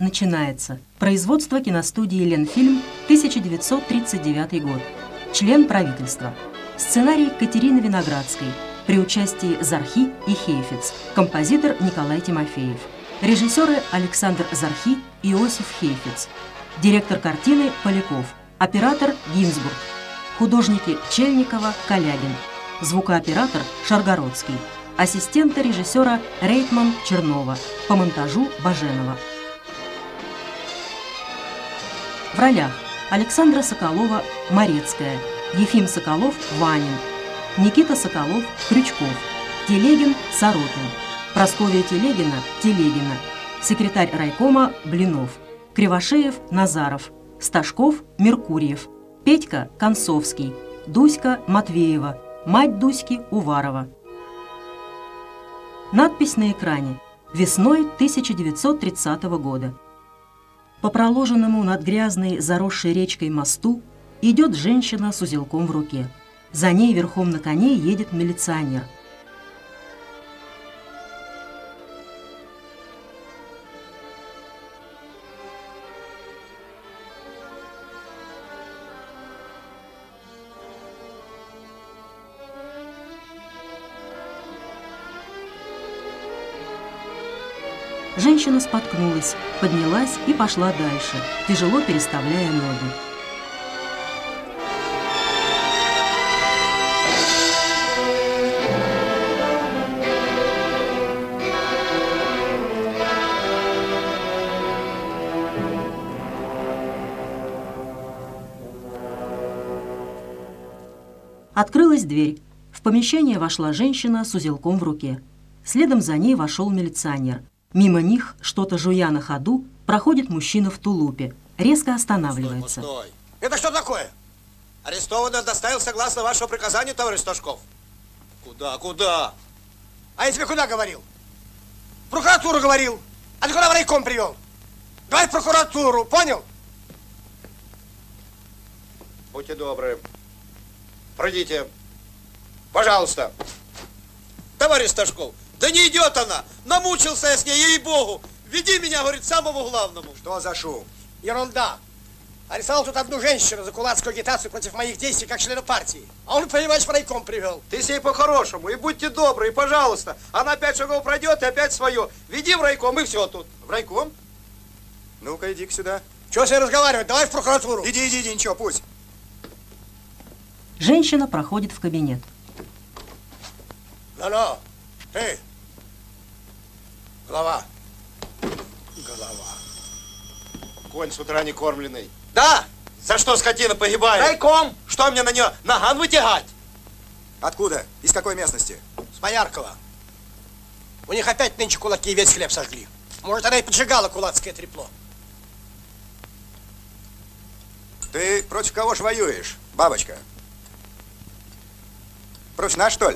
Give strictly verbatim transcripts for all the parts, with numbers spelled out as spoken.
начинается. Производство киностудии «Ленфильм», тысяча девятьсот тридцать девятый год. Член правительства. Сценарий Катерины Виноградской. При участии Зархи и Хейфиц. Композитор Николай Тимофеев. Режиссеры Александр Зархи и Иосиф Хейфиц. Директор картины Поляков. Оператор Гинзбург. Художники Чельникова, Калягин. Звукооператор Шаргородский. Ассистенты режиссера Рейтман, Чернова. По монтажу Баженова. В ролях: Александра Соколова, Морецкая, Ефим Соколов, Ванин, Никита Соколов, Крючков, Телегин, Сорокин, Прасковья Телегина, Телегина, секретарь райкома Блинов, Кривошеев, Назаров, Сташков, Меркурьев, Петька, Концовский, Дуська, Матвеева, мать Дуськи, Уварова. Надпись на экране: весной тысяча девятьсот тридцатого года. По проложенному над грязной, заросшей речкой мосту идет женщина с узелком в руке. За ней верхом на коне едет милиционер. Женщина споткнулась, поднялась и пошла дальше, тяжело переставляя ноги. Открылась дверь. В помещение вошла женщина с узелком в руке. Следом за ней вошел милиционер. Мимо них, что-то жуя на ходу, проходит мужчина в тулупе. Резко останавливается. Стой, стой. Это что такое? Арестованный доставил согласно вашего приказания, товарищ Сташков. Куда, куда? А я тебе куда говорил? В прокуратуру говорил. А ты куда в райком привел? Давай в прокуратуру, понял? Будьте добры. Пройдите. Пожалуйста. Товарищ Сташков, да не идет она! Намучился я с ней, ей-богу! Веди меня, говорит, самому главному. Что за шум? Ерунда. Арестовал тут одну женщину за кулацкую агитацию против моих действий как члена партии. А он, понимаешь, в райком привел. Ты с ней по-хорошему, и будьте добры, и пожалуйста. Она опять шагов пройдет, и опять свое. Веди в райком, и все тут. В райком? Ну-ка, иди-ка сюда. Чего с ней разговаривать? Давай в прокуратуру. Иди, иди, иди, ничего, пусть. Женщина проходит в кабинет. Ну-ну, ты. Голова. Голова. Конь с утра не кормленный. Да! За что скотина погибает? Райком! Что мне на нее наган вытягать? Откуда? Из какой местности? С Бояркова. У них опять нынче кулаки весь хлеб сожгли. Может, она и поджигала кулацкое трепло. Ты против кого ж воюешь, бабочка? Против нас, что ли?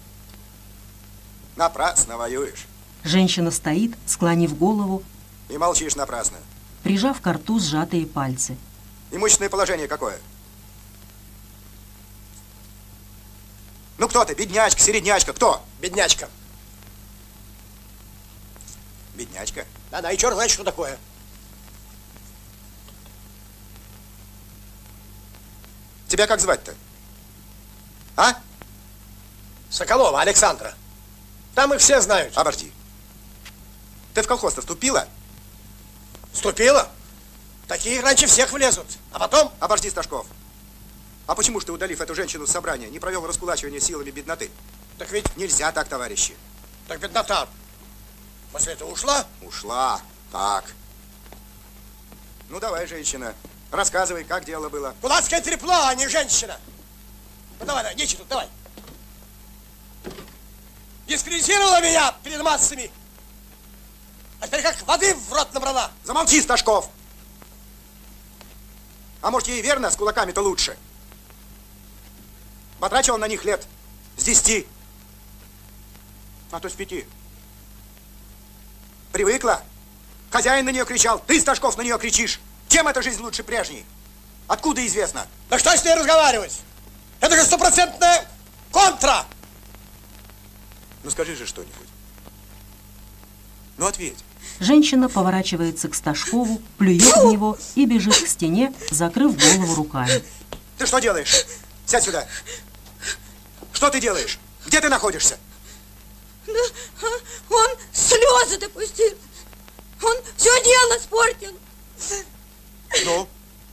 Напрасно воюешь. Женщина стоит, склонив голову. И молчишь напрасно. Прижав к рту сжатые пальцы. Имущественное положение какое? Ну кто ты? Беднячка, середнячка, кто? Беднячка. Беднячка? Да-да, и черт знает, что такое. Тебя как звать-то? А? Соколова Александра. Там их все знают. Обожди. Ты в колхоз-то вступила? Вступила? Такие раньше всех влезут. А потом... Обожди, Сташков. А почему ж ты, удалив эту женщину с собрания, не провел раскулачивание силами бедноты? Так ведь... Нельзя так, товарищи. Так беднота после этого ушла? Ушла. Так. Ну, давай, женщина. Рассказывай, как дело было. Кулацкое трепло, а не женщина. Ну, давай, давай, нечего тут, давай. Дискредитировала меня перед массами. А теперь как воды в рот набрала. Замолчи, Сташков. А может, ей верно, с кулаками-то лучше? Потрачивал на них лет с десяти. А то с пяти. Привыкла? Хозяин на нее кричал, ты, Сташков, на нее кричишь. Чем эта жизнь лучше прежней? Откуда известно? Да что с ней разговаривать? Это же стопроцентная контра. Ну скажи же что-нибудь. Ну ответь. Женщина поворачивается к Сташкову, плюет в него и бежит к стене, закрыв голову руками. Ты что делаешь? Сядь сюда. Что ты делаешь? Где ты находишься? Да, он слезы допустил. Он все дело испортил. Ну?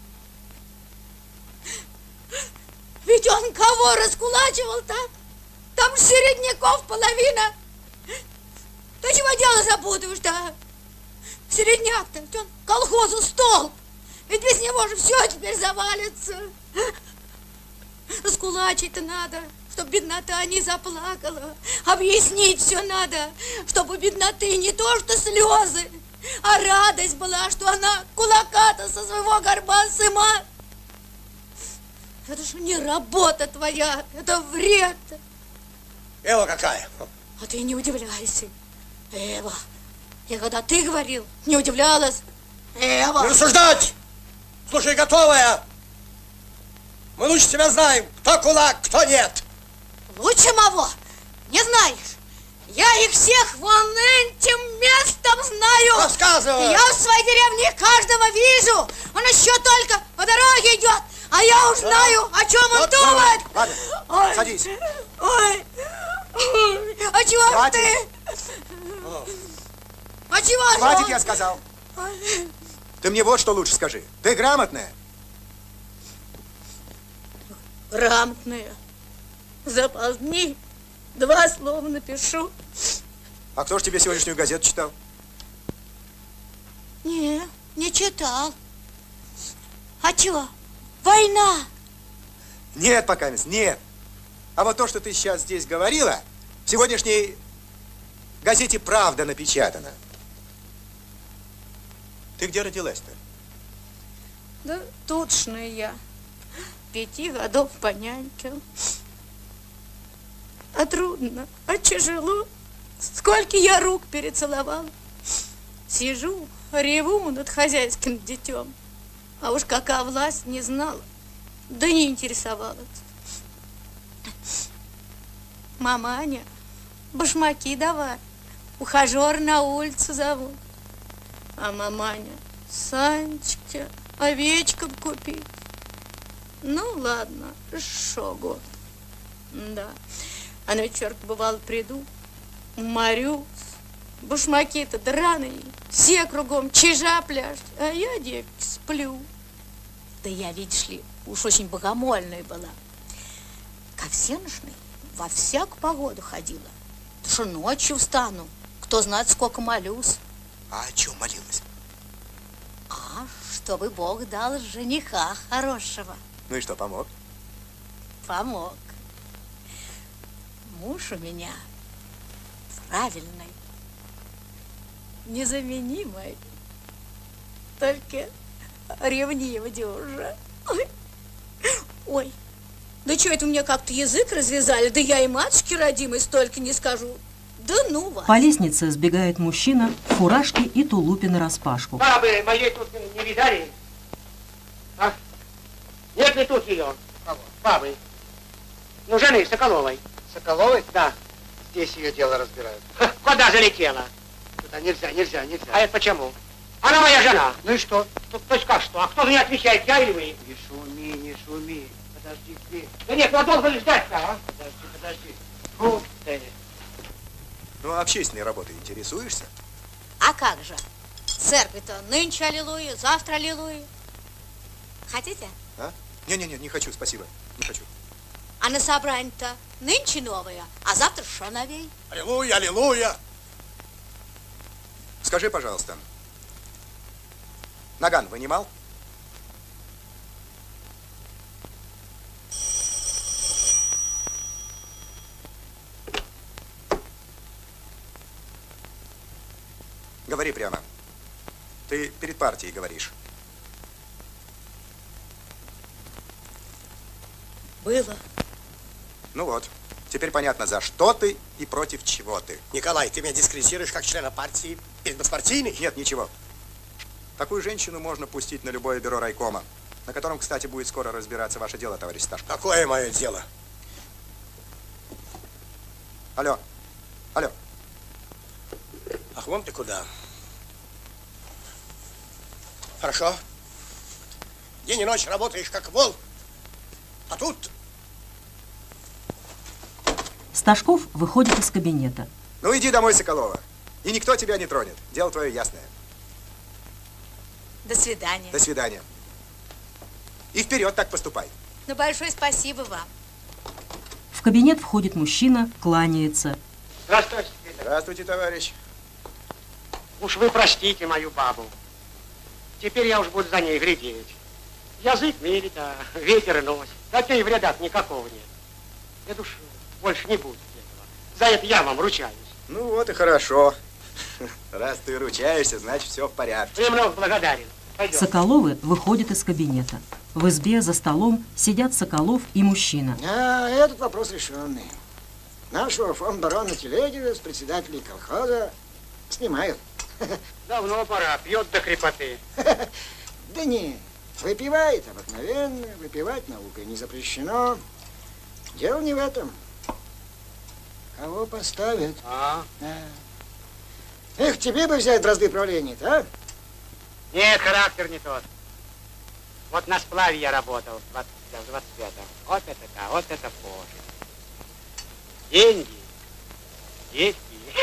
Ведь он кого раскулачивал-то? Там середняков половина. Ты чего дело запутываешь-то? Середняк-то, ведь он колхозу столб. Ведь без него же все теперь завалится. Раскулачить-то надо, чтобы беднота не заплакала. Объяснить все надо, чтобы у бедноты не то что слезы, а радость была, что она кулака-то со своего горба сыма. Это же не работа твоя, это вред. Эва какая? А ты не удивляйся, Эва. Я когда ты говорил, не удивлялась. Эва. Не рассуждать! Слушай, готовая! Мы лучше тебя знаем, кто кулак, кто нет. Лучше моего не знаешь. Я их всех вон этим местом знаю. Рассказывай. Я в своей деревне каждого вижу. Он еще только по дороге идет. А я уж знаю, о чем он Вот, думает. Ладно, Ой. садись. Ой. А чего ж Хватит. ты? А чего ж Хватит, он? я сказал. Ты мне вот что лучше скажи. Ты грамотная? Грамотная. За полдни два слова напишу. А кто ж тебе сегодняшнюю газету читал? Не, не читал. А чего? Война. Нет, пока нет. А вот то, что ты сейчас здесь говорила, в сегодняшней газете «Правда» напечатано. Ты где родилась-то? Да тутшная я. Пяти годов по няньке. А трудно, а тяжело. Сколько я рук перецеловала. Сижу, реву над хозяйским детем. А уж какая власть, не знала. Да не интересовалась. Маманя, башмаки давай. Ухажер на улицу зовут. А маманя, Санечке, овечкам купить. Ну, ладно, шо год. Да. А на вечерку, бывало, приду, уморюсь. Башмаки-то драные, все кругом чижа пляшут, а я, девки, сплю. Да я, видишь ли, уж очень богомольная была. Ко всеношной во всякую погоду ходила. Да что ночью встану, кто знает, сколько молюсь. А о чем молилась? А, чтобы Бог дал жениха хорошего. Ну и что, помог? Помог. Муж у меня правильный, незаменимый, только ревнивый дюжа. Ой. Ой, да что это у меня как-то язык развязали, да я и матушке родимой столько не скажу. Да ну вас. По лестнице сбегает мужчина в фуражке и тулупе нараспашку. Бабы моей тут не видали? А? Нет ли тут ее? Кого? Бабы. Ну, жены Соколовой. Соколовой? Да. Здесь ее дело разбирают. Ха, куда залетела? Туда нельзя, нельзя, нельзя. А это почему? Она моя жена. Ну и что? То, то есть как что? А кто за нее отвечает, я или вы? Не шуми, не шуми. Подожди, ты. Да нет, ну а долго ли ждать-то, а? Подожди, подожди. Фу ты. Ну, общественной работой интересуешься? А как же? Церковь-то нынче аллилуйя, завтра аллилуйя. Хотите? А? Не-не-не, не хочу, спасибо. Не хочу. А на собрание-то нынче новое, а завтра шо новей? Аллилуйя, аллилуйя. Скажи, пожалуйста, наган вынимал? Говори прямо. Ты перед партией говоришь. Было. Ну вот, теперь понятно, за что ты и против чего ты. Николай, ты меня дискредитируешь как члена партии перед беспартийной? Нет, ничего. Такую женщину можно пустить на любое бюро райкома, на котором, кстати, будет скоро разбираться ваше дело, товарищ Сташко. Какое мое дело? Алло, алло. Ах, вон ты куда. Хорошо. День и ночь работаешь как вол. А тут... Сташков выходит из кабинета. Ну, иди домой, Соколова. И никто тебя не тронет. Дело твое ясное. До свидания. До свидания. И вперед так поступай. Ну, большое спасибо вам. В кабинет входит мужчина, кланяется. Здравствуйте. Здравствуйте, товарищ. Уж вы простите мою бабу. Теперь я уж буду за ней глядеть. Язык мерит, а ветер носит. Хотя и вреда никакого нет. Это уж больше не будет этого. За это я вам ручаюсь. Ну вот и хорошо. Раз ты ручаешься, значит все в порядке. Премного благодарен. Пойдем. Соколовы выходят из кабинета. В избе за столом сидят Соколов и мужчина. А, этот вопрос решенный. Нашего фонд-барона Телегина с председателей колхоза снимают. Давно пора, пьет до крепоты. Да не, выпивает обыкновенно, выпивать наукой не запрещено. Дело не в этом. Кого поставят? А? А. Эх, тебе бы взять бразды правления-то, а? Нет, характер не тот. Вот на сплаве я работал в двадцать пятом. Вот это да, вот это позже. Деньги, девки.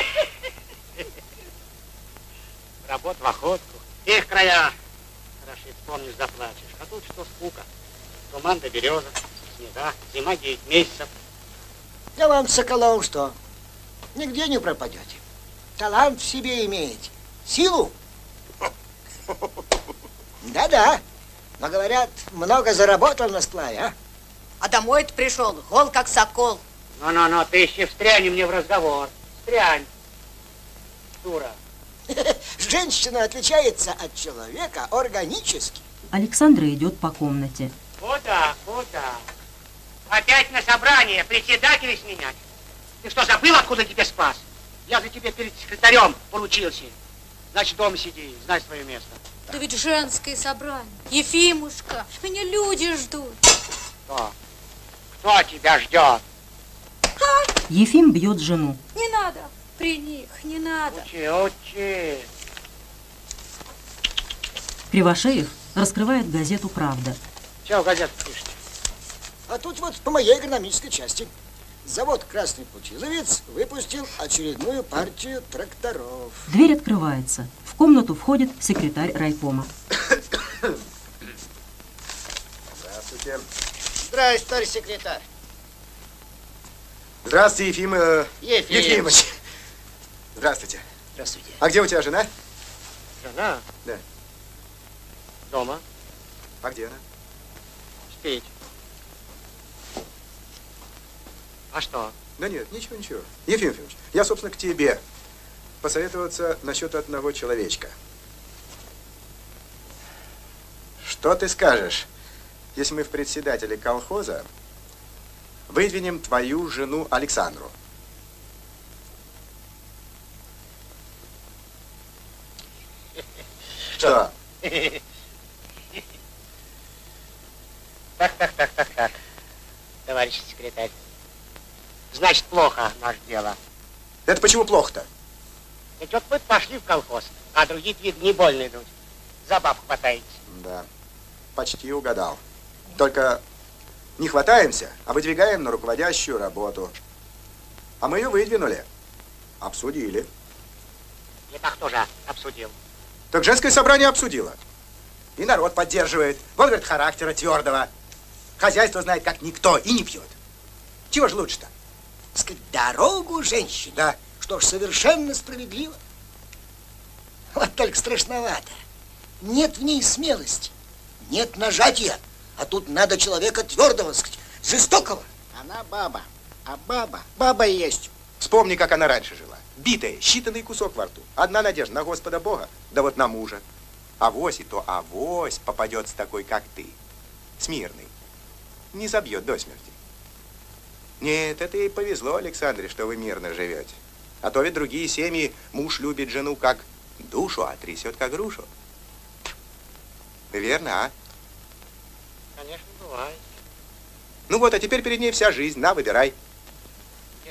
Работа в охотку. Их края. Хорошо, вспомнишь, заплачешь. А тут что скука. Туман до береза, снега, зима девять месяцев. Да вам, Соколов, что? Нигде не пропадете. Талант в себе имеете. Силу. Да-да. Но, говорят, много заработал на сплаве, а? А домой-то пришел, гол как сокол. Ну-ну-ну, ты еще встрянь мне в разговор. Встрянь. Дура. Женщина отличается от человека органически. Александра идет по комнате. Куда, куда? Опять на собрание председателя сменять? Ты что, забыл, откуда тебя спас? Я за тебя перед секретарем поручился. Значит, дома сиди, знай свое место. Да ведь женское собрание. Ефимушка, меня люди ждут. Кто? Кто тебя ждет? Ефим бьет жену. Не надо при них, не надо. Учи, учи. Кривошеев раскрывает газету «Правда». Чего в газету пишете? А тут вот по моей экономической части. Завод «Красный путиловец» выпустил очередную партию тракторов. Дверь открывается. В комнату входит секретарь райкома. Здравствуйте. Здравствуйте, товарищ секретарь. Здравствуйте, Ефим... э, Ефим. Ефимович. Здравствуйте. Здравствуйте. А где у тебя жена? Жена? Да. Дома. А где она? Спеть. А что? Да нет, ничего, ничего. Ефим Ефимович, я, собственно, к тебе посоветоваться насчет одного человечка. Что ты скажешь, если мы в председателе колхоза выдвинем твою жену Александру? Что? Так, так, так, так, так. Товарищ секретарь. Значит, плохо наше дело. Это почему плохо-то? Ведь вот вы пошли в колхоз, а другие, видно, не больно идут. За баб хватаете. Да, почти угадал. Только не хватаемся, а выдвигаем на руководящую работу. А мы ее выдвинули. Обсудили. Это кто же обсудил? Так женское собрание обсудило. И народ поддерживает. Вот, говорит, характера твердого. Хозяйство знает, как никто, и не пьет. Чего ж лучше-то? Сказать, дорогу женщине. Да. Что ж, совершенно справедливо. Вот только страшновато. Нет в ней смелости, нет нажатия. А тут надо человека твердого, сказать, жестокого. Она баба, а баба, баба и есть. Вспомни, как она раньше жила. Битая, считанный кусок во рту. Одна надежда на Господа Бога, да вот на мужа. Авось и то авось попадется такой, как ты. Смирный. Не забьет до смерти. Нет, это ей повезло, Александре, что вы мирно живете. А то ведь другие семьи муж любит жену как душу, а трясет как грушу. Верно, а? Конечно, бывает. Ну вот, а теперь перед ней вся жизнь. На, выбирай. Нет.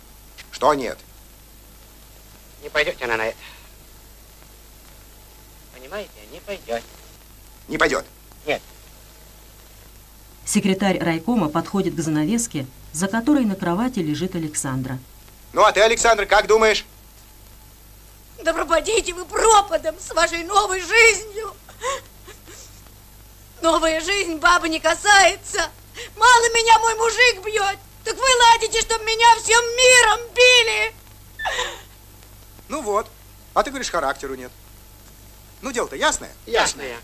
Что нет? Не пойдете она на это. Понимаете, не пойдет. Не пойдет. Нет. Секретарь райкома подходит к занавеске, за которой на кровати лежит Александра. Ну, а ты, Александр, как думаешь? Да пропадите вы пропадом с вашей новой жизнью. Новая жизнь бабы не касается. Мало меня мой мужик бьет. Так вы ладите, чтоб меня всем миром били. Ну вот. А ты говоришь, характеру нет. Ну, дело-то ясное? Ясное.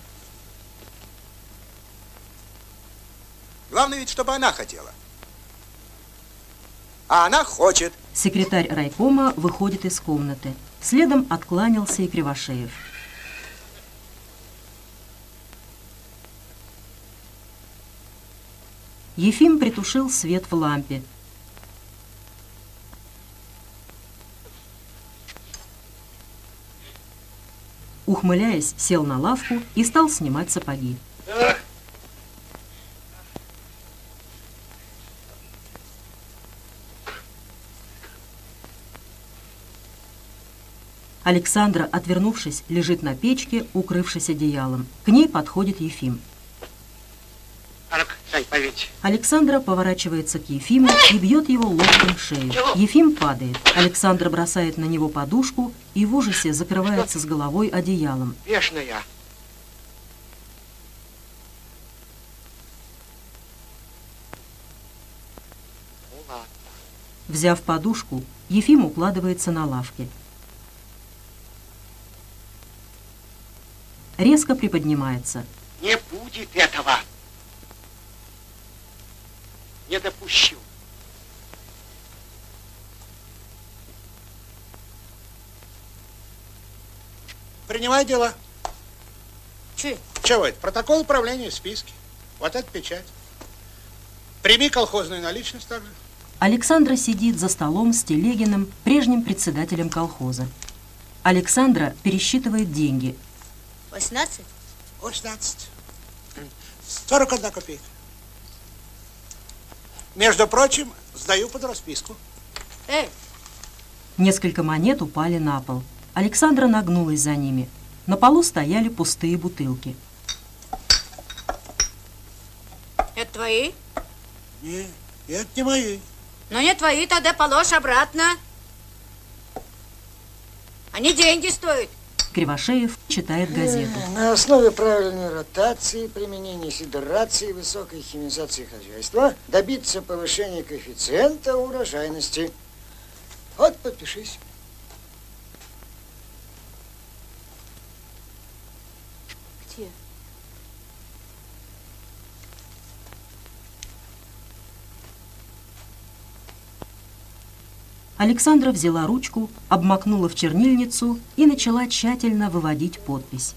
Главное ведь, чтобы она хотела. А она хочет. Секретарь райкома выходит из комнаты. Следом откланялся и Кривошеев. Ефим притушил свет в лампе. Ухмыляясь, сел на лавку и стал снимать сапоги. Александра, отвернувшись, лежит на печке, укрывшись одеялом. К ней подходит Ефим. А ну-ка, Сань, поверьте. Александра поворачивается к Ефиму и бьет его локтем в шею. Ефим падает. Александра бросает на него подушку и в ужасе закрывается с головой одеялом. Бешеная. Ну ладно. Взяв подушку, Ефим укладывается на лавке. Резко приподнимается. Не будет этого. Не допущу. Принимай дело. Че? Чего это? Протокол управления в списке. Вот это печать. Прими колхозную наличность также. Александра сидит за столом с Телегиным, прежним председателем колхоза. Александра пересчитывает деньги. восемнадцать? восемнадцать. сорок одна копейка. Между прочим, сдаю под расписку. Эй! Несколько монет упали на пол. Александра нагнулась за ними. На полу стояли пустые бутылки. Это твои? Не, это не мои. Ну не твои, тогда положь обратно. Они деньги стоят. Кривошеев читает газету. На основе правильной ротации, применения сидерации, высокой химизации хозяйства добиться повышения коэффициента урожайности. Вот, подпишись. Где? Александра взяла ручку, обмакнула в чернильницу и начала тщательно выводить подпись.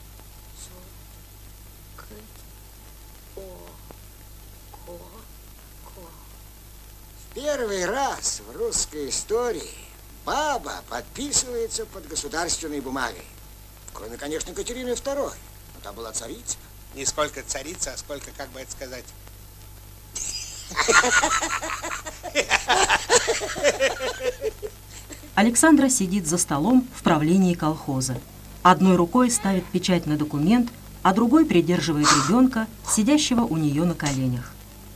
Первый раз в русской истории баба подписывается под государственной бумагой. Кроме, конечно, Екатерины второй. Но та была царица. Не сколько царица, а сколько, как бы это сказать... Александра сидит за столом в правлении колхоза. Одной рукой ставит печать на документ, а другой придерживает ребенка, сидящего у нее на коленях.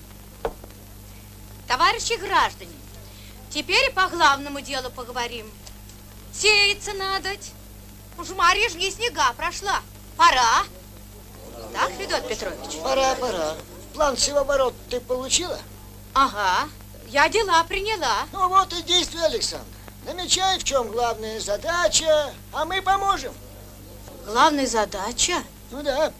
Товарищи граждане, теперь по главному делу поговорим. Сеяться надо. Уж Марья жги снега прошла. Пора. Так, Федот Петрович? Пора, пора. План севооборот ты получила? Ага, я дела приняла. Ну вот и действуй, Александр. Намечай, в чем главная задача, а мы поможем. Главная задача? Ну да.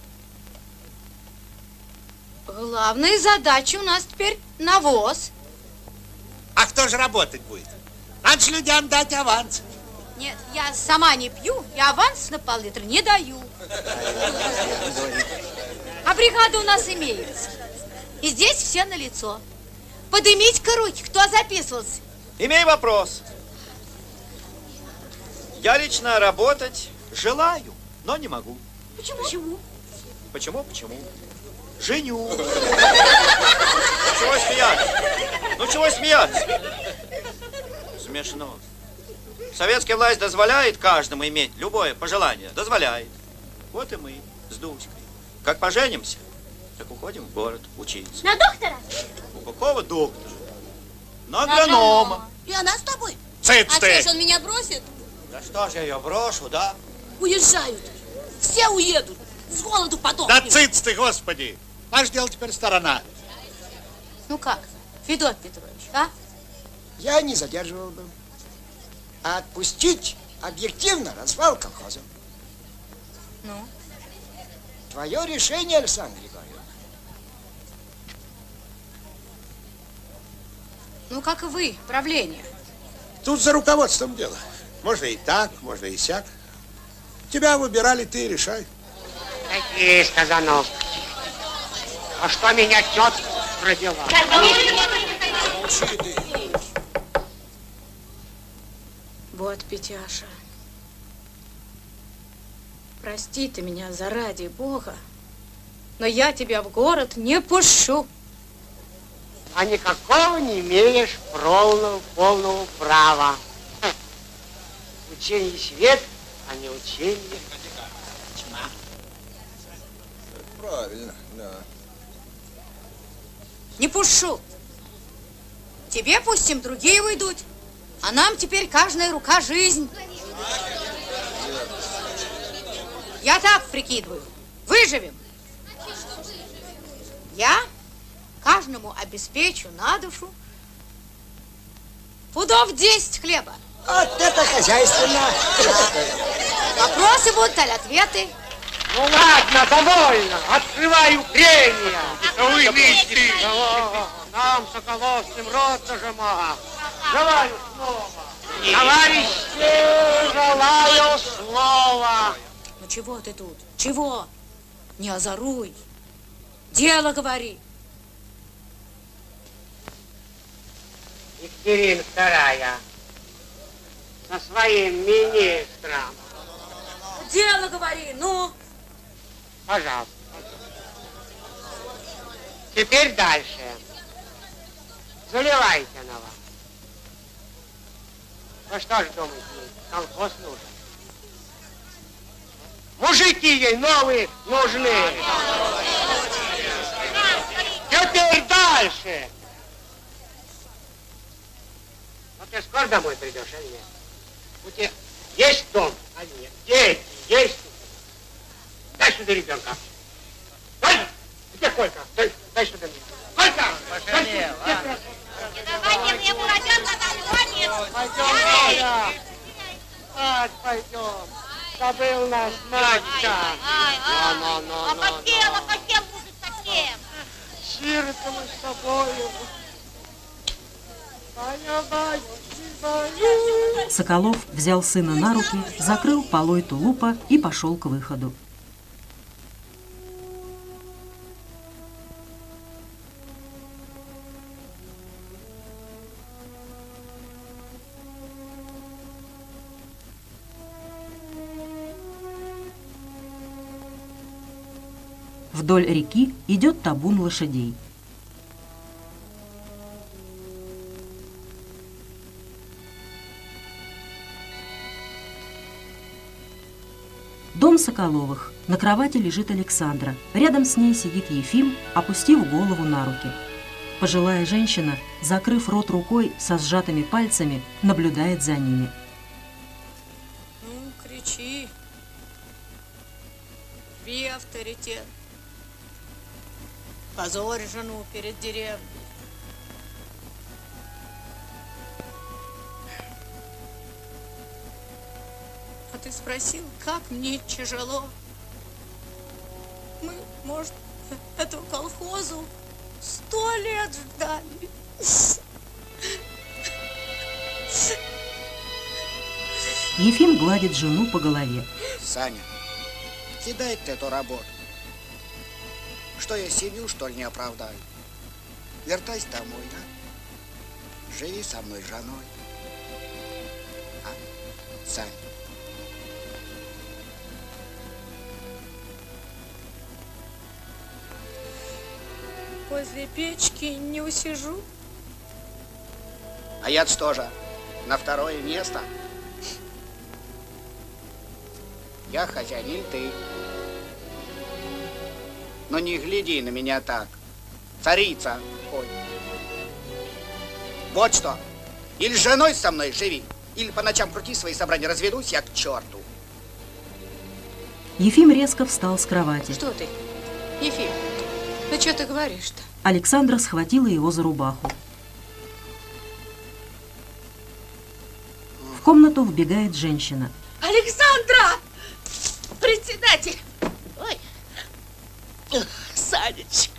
Главная задача у нас теперь навоз. А кто же работать будет? Надо же людям дать аванс. Нет, я сама не пью, я аванс на пол-литра не даю. А бригада у нас имеется. И здесь все налицо. Поднимите-ка руки, кто записывался? Имею вопрос. Я лично работать желаю, но не могу. Почему? Почему? Почему? Почему? Женю. Чего смеяться? Ну чего смеяться? Смешно. Советская власть дозволяет каждому иметь любое пожелание. Дозволяет. Вот и мы с Дуськой. Как поженимся, так уходим в город учиться. На доктора? У какого доктора? На агронома. И она с тобой? Цыц А ты! что ж он меня бросит? Да что же я ее брошу, да? Уезжают. Все уедут. С голоду Да подохнем. цыц ты, господи! Наш дело теперь сторона. Ну как, Федот Петрович, а? Я не задерживал бы. А отпустить объективно развал колхоза. Ну? Твое решение, Александр Григорьевна. Ну, как и вы, правление. Тут за руководством дело. Можно и так, можно и сяк. Тебя выбирали, ты и решай. Какие сказано. А что меня тетка родила? Молчи ты. Вот, Петяша. Прости ты меня заради Бога, но я тебя в город не пущу. А никакого не имеешь полного, полного права. Учение свет, а не учение тьма. Правильно, да. Не пущу. Тебе пустим, другие уйдут. А нам теперь каждая рука жизнь. Я так прикидываю. Выживем. Я каждому обеспечу на душу пудов десять хлеба. Вот это хозяйственно. Вопросы будут, аль ответы. Ну ладно, довольно. Открываю прения. Вы вместе. Нам, Соколовским, рот зажимал. Желаю слова. Товарищи, желаю слова. Ну чего ты тут? Чего? Не озоруй. Дело говори. Екатерина вторая со своим министром. Дело говори, ну. Пожалуйста. Теперь дальше. Заливайте на вас. Ну что ж думаете, колхоз нужен? Мужики ей новые нужны. Теперь дальше. Ну ты скоро домой придешь, или нет? У тебя есть дом, а нет? Дети есть? Дай сюда ребенка. Дай! Где Колька? Дай, дай сюда ребенка. Колька! Давайте мне бурачок, а Пойдем, Коля. Спать пойдем. Забыл нас, Надька. Ну, ну, ну, А ну, хотела, ну. хотел будет совсем. Сироты мы с тобою. Баю, баю, баю. Соколов взял сына на руки, закрыл полой тулупа и пошел к выходу. Вдоль реки идет табун лошадей. Дом Соколовых. На кровати лежит Александра. Рядом с ней сидит Ефим, опустив голову на руки. Пожилая женщина, закрыв рот рукой со сжатыми пальцами, наблюдает за ними. Ну, кричи. Рви авторитет. Позорь жену перед деревней. А ты спросил, как мне тяжело? Мы, может, эту колхозу сто лет ждали. Ефим гладит жену по голове. Саня, кидай ты эту работу. Что я семью, что ли, не оправдаю? Вертайся домой, да? Живи со мной женой. А, Сань? Возле печки не усижу. А я-то что же, на второе место? Я хозяин, или ты? Но не гляди на меня так. Царица. Ой. Вот что. Или с женой со мной живи, или по ночам крути свои собрания, разведусь я к черту. Ефим резко встал с кровати. Что ты, Ефим? Ну что ты говоришь-то? Александра схватила его за рубаху. В комнату вбегает женщина. Александра! Председатель! Ой, Санечка.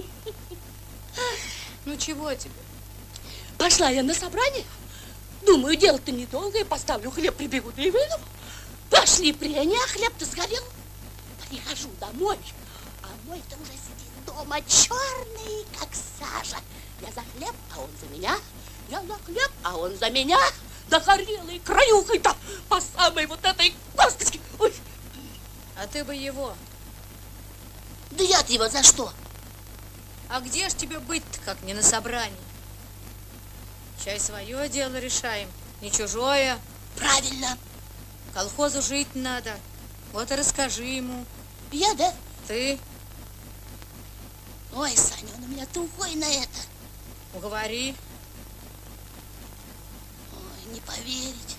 Ну чего тебе? Пошла я на собрание. Думаю, дело-то недолгое. Поставлю хлеб, прибегу, да и выйду. Пошли прения, хлеб-то сгорел. Прихожу домой, а мой-то уже сидит дома черный, как сажа. Я за хлеб, а он за меня. Я за хлеб, а он за меня. Да горелой краюхой-то по самой вот этой косточке. Ой. А ты бы его. Да я-то его за что? А где ж тебе быть-то, как не на собрании? Чай свое дело решаем, не чужое. Правильно. Колхозу жить надо. Вот и расскажи ему. Я, да? Ты? Ой, Саня, он у меня тухой на это. Уговори. Ой, не поверить.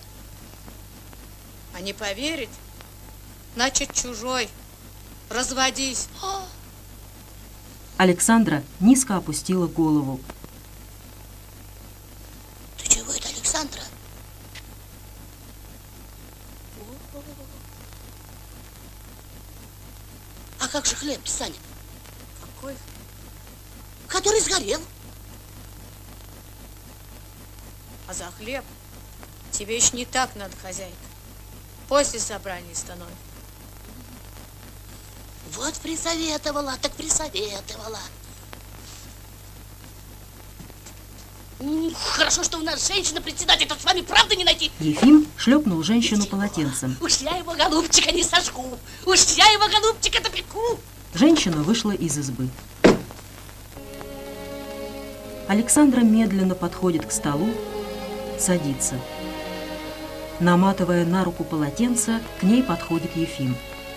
А не поверить? Значит, чужой. Разводись. О! Александра низко опустила голову. Ты чего это, Александра? А как же хлеб, Саня? Какой? Который сгорел. А за хлеб тебе еще не так надо, хозяйка. После собрания становится. Вот присоветовала, так присоветовала. Хорошо, что у нас женщина-председатель, тут с вами правда не найти. Ефим шлепнул женщину полотенцем. Уж я его, голубчика, не сожгу. Уж я его, голубчика, допеку. Женщина вышла из избы. Александра медленно подходит к столу, садится. Наматывая на руку полотенце, к ней подходит Ефим.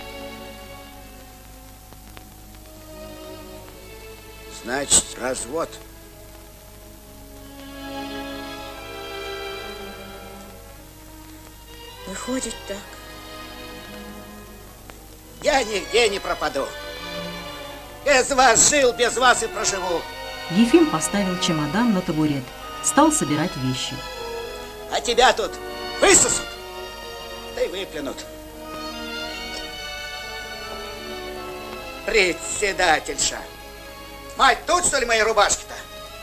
Значит, развод. Выходит так. Я нигде не пропаду. Без вас жил, без вас и проживу. Ефим поставил чемодан на табурет, стал собирать вещи. А тебя тут высосут, да и выплюнут. Председательша. Мать, тут что ли мои рубашки-то?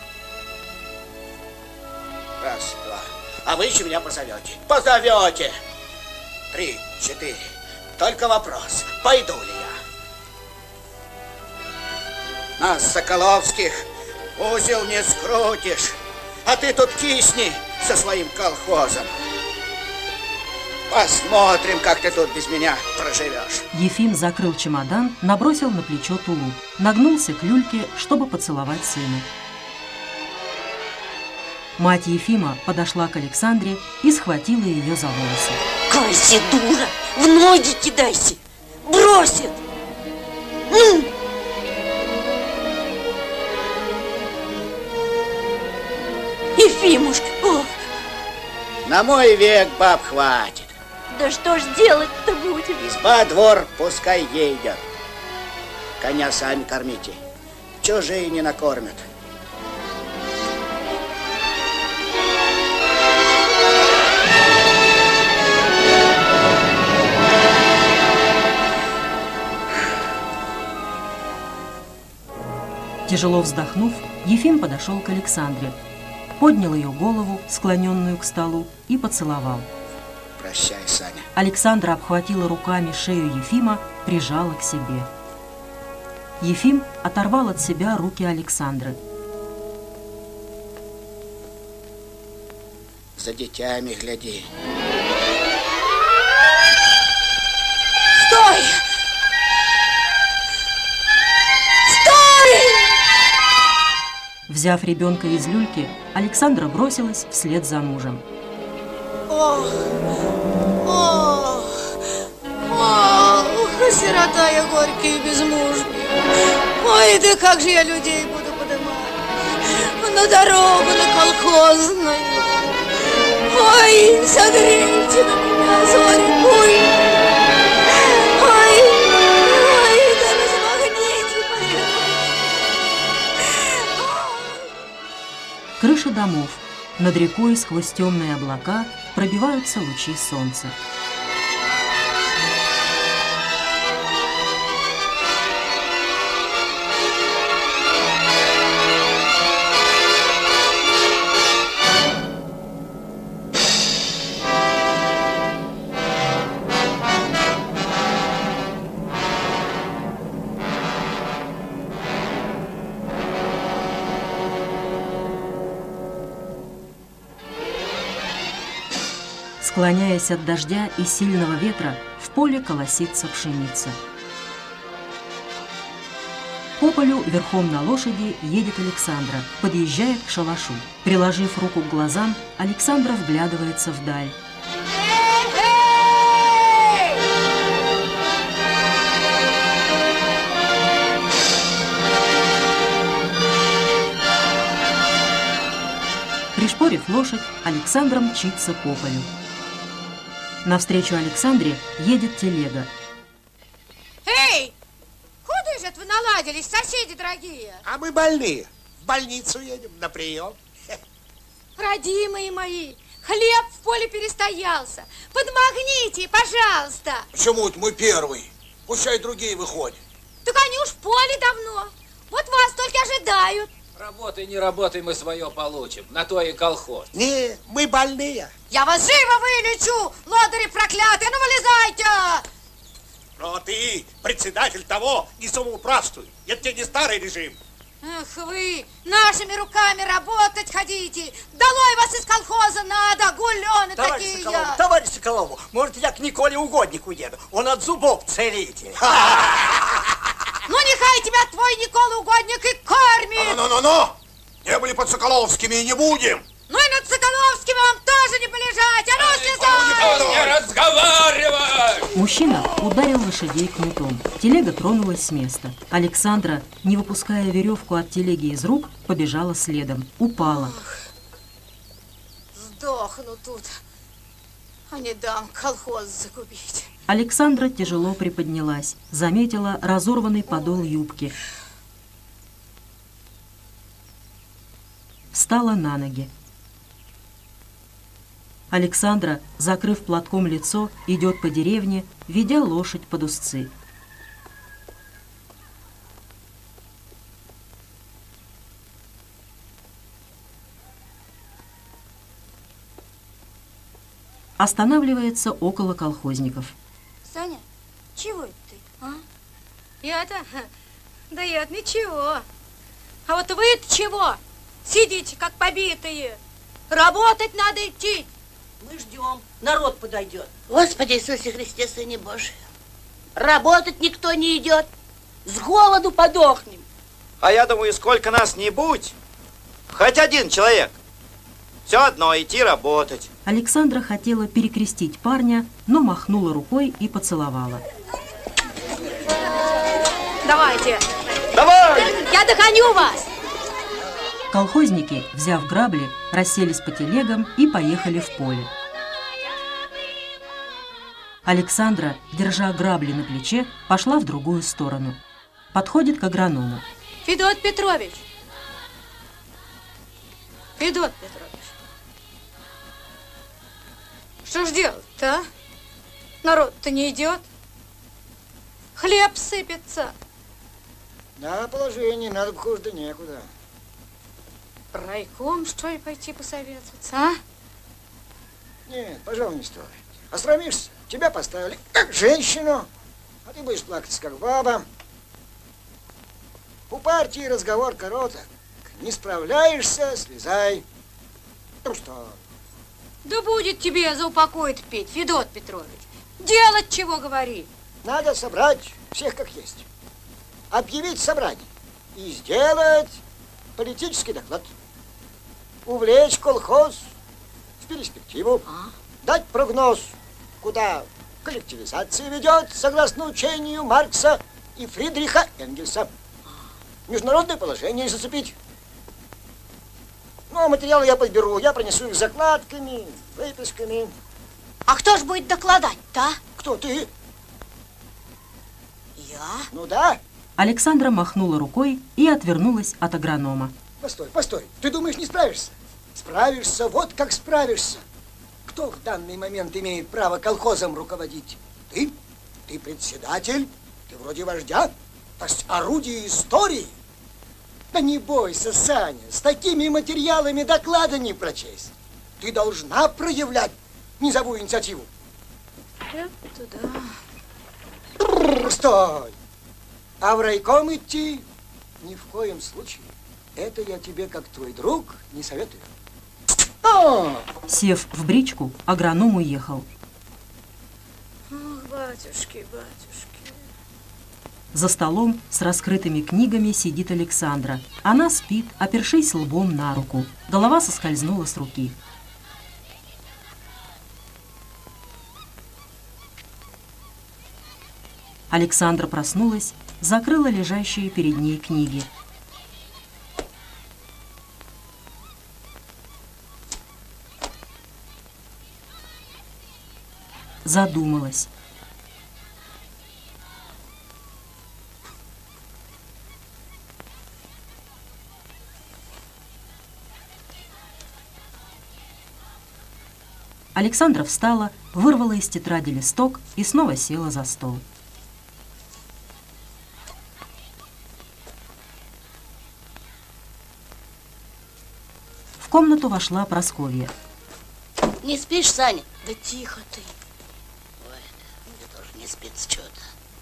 Раз, два. А вы еще меня позовете. Позовете. Три, четыре. Только вопрос, пойду ли я? Нас, Соколовских, узел не скрутишь. А ты тут кисни со своим колхозом. Посмотрим, как ты тут без меня проживешь. Ефим закрыл чемодан, набросил на плечо тулуп, нагнулся к люльке, чтобы поцеловать сына. Мать Ефима подошла к Александре и схватила ее за волосы. Кайся, дура, в ноги кидайся, бросит. Ну! Ефимушка, ох. На мой век баб хватит. Да что ж делать-то будем? Изба, двор, пускай едет. Коня сами кормите. Чужие не накормят. Тяжело вздохнув, Ефим подошел к Александре, поднял ее голову, склоненную к столу, и поцеловал. Прощай, Саня. Александра обхватила руками шею Ефима, прижала к себе. Ефим оторвал от себя руки Александры. За детьми гляди. Стой! Стой! Взяв ребенка из люльки, Александра бросилась вслед за мужем. Ох, ох, ох, Ой, сирота я горький и безмужний. Ой, да как же я людей буду подымать на дорогу, на колхозную. Ой, согрейте на меня зорь буйную. Ой, ой, да размагните мои. Крыши домов. Над рекой сквозь темные облака пробиваются лучи солнца. Склоняясь от дождя и сильного ветра, в поле колосится пшеница. По полю верхом на лошади едет Александра, подъезжает к шалашу. Приложив руку к глазам, Александра вглядывается вдаль. Пришпорив лошадь, Александра мчится по полю. Навстречу Александре едет телега. Эй, куда же это вы наладились, соседи дорогие? А мы больные. В больницу едем на прием. Родимые мои, хлеб в поле перестоялся. Подмогните, пожалуйста. Почему это мы первый? Пущай другие выходят. Так они уж в поле давно. Вот вас только ожидают. Работай, не работай, мы свое получим. На то и колхоз. Не, мы больные. Я вас живо вылечу, лодыри проклятые, ну вылезайте! Но ты, председатель того, не самоуправствуй. Это тебе не старый режим. Эх вы, нашими руками работать хотите. Долой вас из колхоза надо, гулены Товарищ такие. Соколов, товарищ Соколову, может, я к Николе Угоднику еду? Он от зубов целитель. Ну, нехай тебя твой Никола Угодник и кормит. Ну-ну-ну-ну! Не были под Соколовскими и не будем. Ну и над Соколовскими вам тоже не полежать. А ну, слезай! Не разговаривай! Мужчина ударил лошадей кнутом. Телега тронулась с места. Александра, не выпуская веревку от телеги из рук, побежала следом. Упала. Ох, сдохну тут, а не дам колхоз загубить. Александра тяжело приподнялась, заметила разорванный подол юбки. Встала на ноги. Александра, закрыв платком лицо, идет по деревне, ведя лошадь под узцы. Останавливается около колхозников. Саня, чего это ты, а? Я-то? Да я-то ничего. А вот вы-то чего? Сидите, как побитые. Работать надо идти. Мы ждем, народ подойдет. Господи Иисусе Христе, Сыне Божий, работать никто не идет. С голоду подохнем. А я думаю, сколько нас не будь, хоть один человек, все одно идти работать. Александра хотела перекрестить парня, но махнула рукой и поцеловала. Давайте. Давай! Я догоню вас. Колхозники, взяв грабли, расселись по телегам и поехали в поле. Александра, держа грабли на плече, пошла в другую сторону. Подходит к агроному. Федот Петрович. Федот Петрович. Что ж делать-то, а? Народ-то не идет. Хлеб сыпется. Да, положение, надо бы хуже да некуда. Райком, что ли, пойти посоветоваться, а? Нет, пожалуй, не стоит. Остромишься, тебя поставили как женщину, а ты будешь плакать как баба. У партии разговор короток. Не справляешься, слезай. Ну что? Да будет тебе за упокой петь, Федот Петрович. Делать чего говори. Надо собрать всех как есть. Объявить собрание. И сделать политический доклад. Увлечь колхоз в перспективу. А? Дать прогноз, куда коллективизация ведет, согласно учению Маркса и Фридриха Энгельса. Международное положение зацепить. Ну, а материалы я подберу, я принесу их закладками, выписками. А кто ж будет докладать-то, а? Кто, ты? Я? Ну да. Александра махнула рукой и отвернулась от агронома. Постой, постой. Ты думаешь, не справишься? Справишься, вот как справишься. Кто в данный момент имеет право колхозом руководить? Ты? Ты председатель? Ты вроде вождя? То есть орудие истории? Да не бойся, Саня, с такими материалами доклада не прочесть. Ты должна проявлять низовую инициативу. Это да. Бррр, стой! А в райком идти ни в коем случае. Это я тебе, как твой друг, не советую. А! Сев в бричку, агроном уехал. Ох, батюшки, батюшки. За столом с раскрытыми книгами сидит Александра. Она спит, опершись лбом на руку. Голова соскользнула с руки. Александра проснулась, закрыла лежащие перед ней книги. Задумалась. Александра встала, вырвала из тетради листок и снова села за стол. В комнату вошла Прасковья. Не спишь, Саня? Да тихо ты. Ой, мне тоже не спится что-то.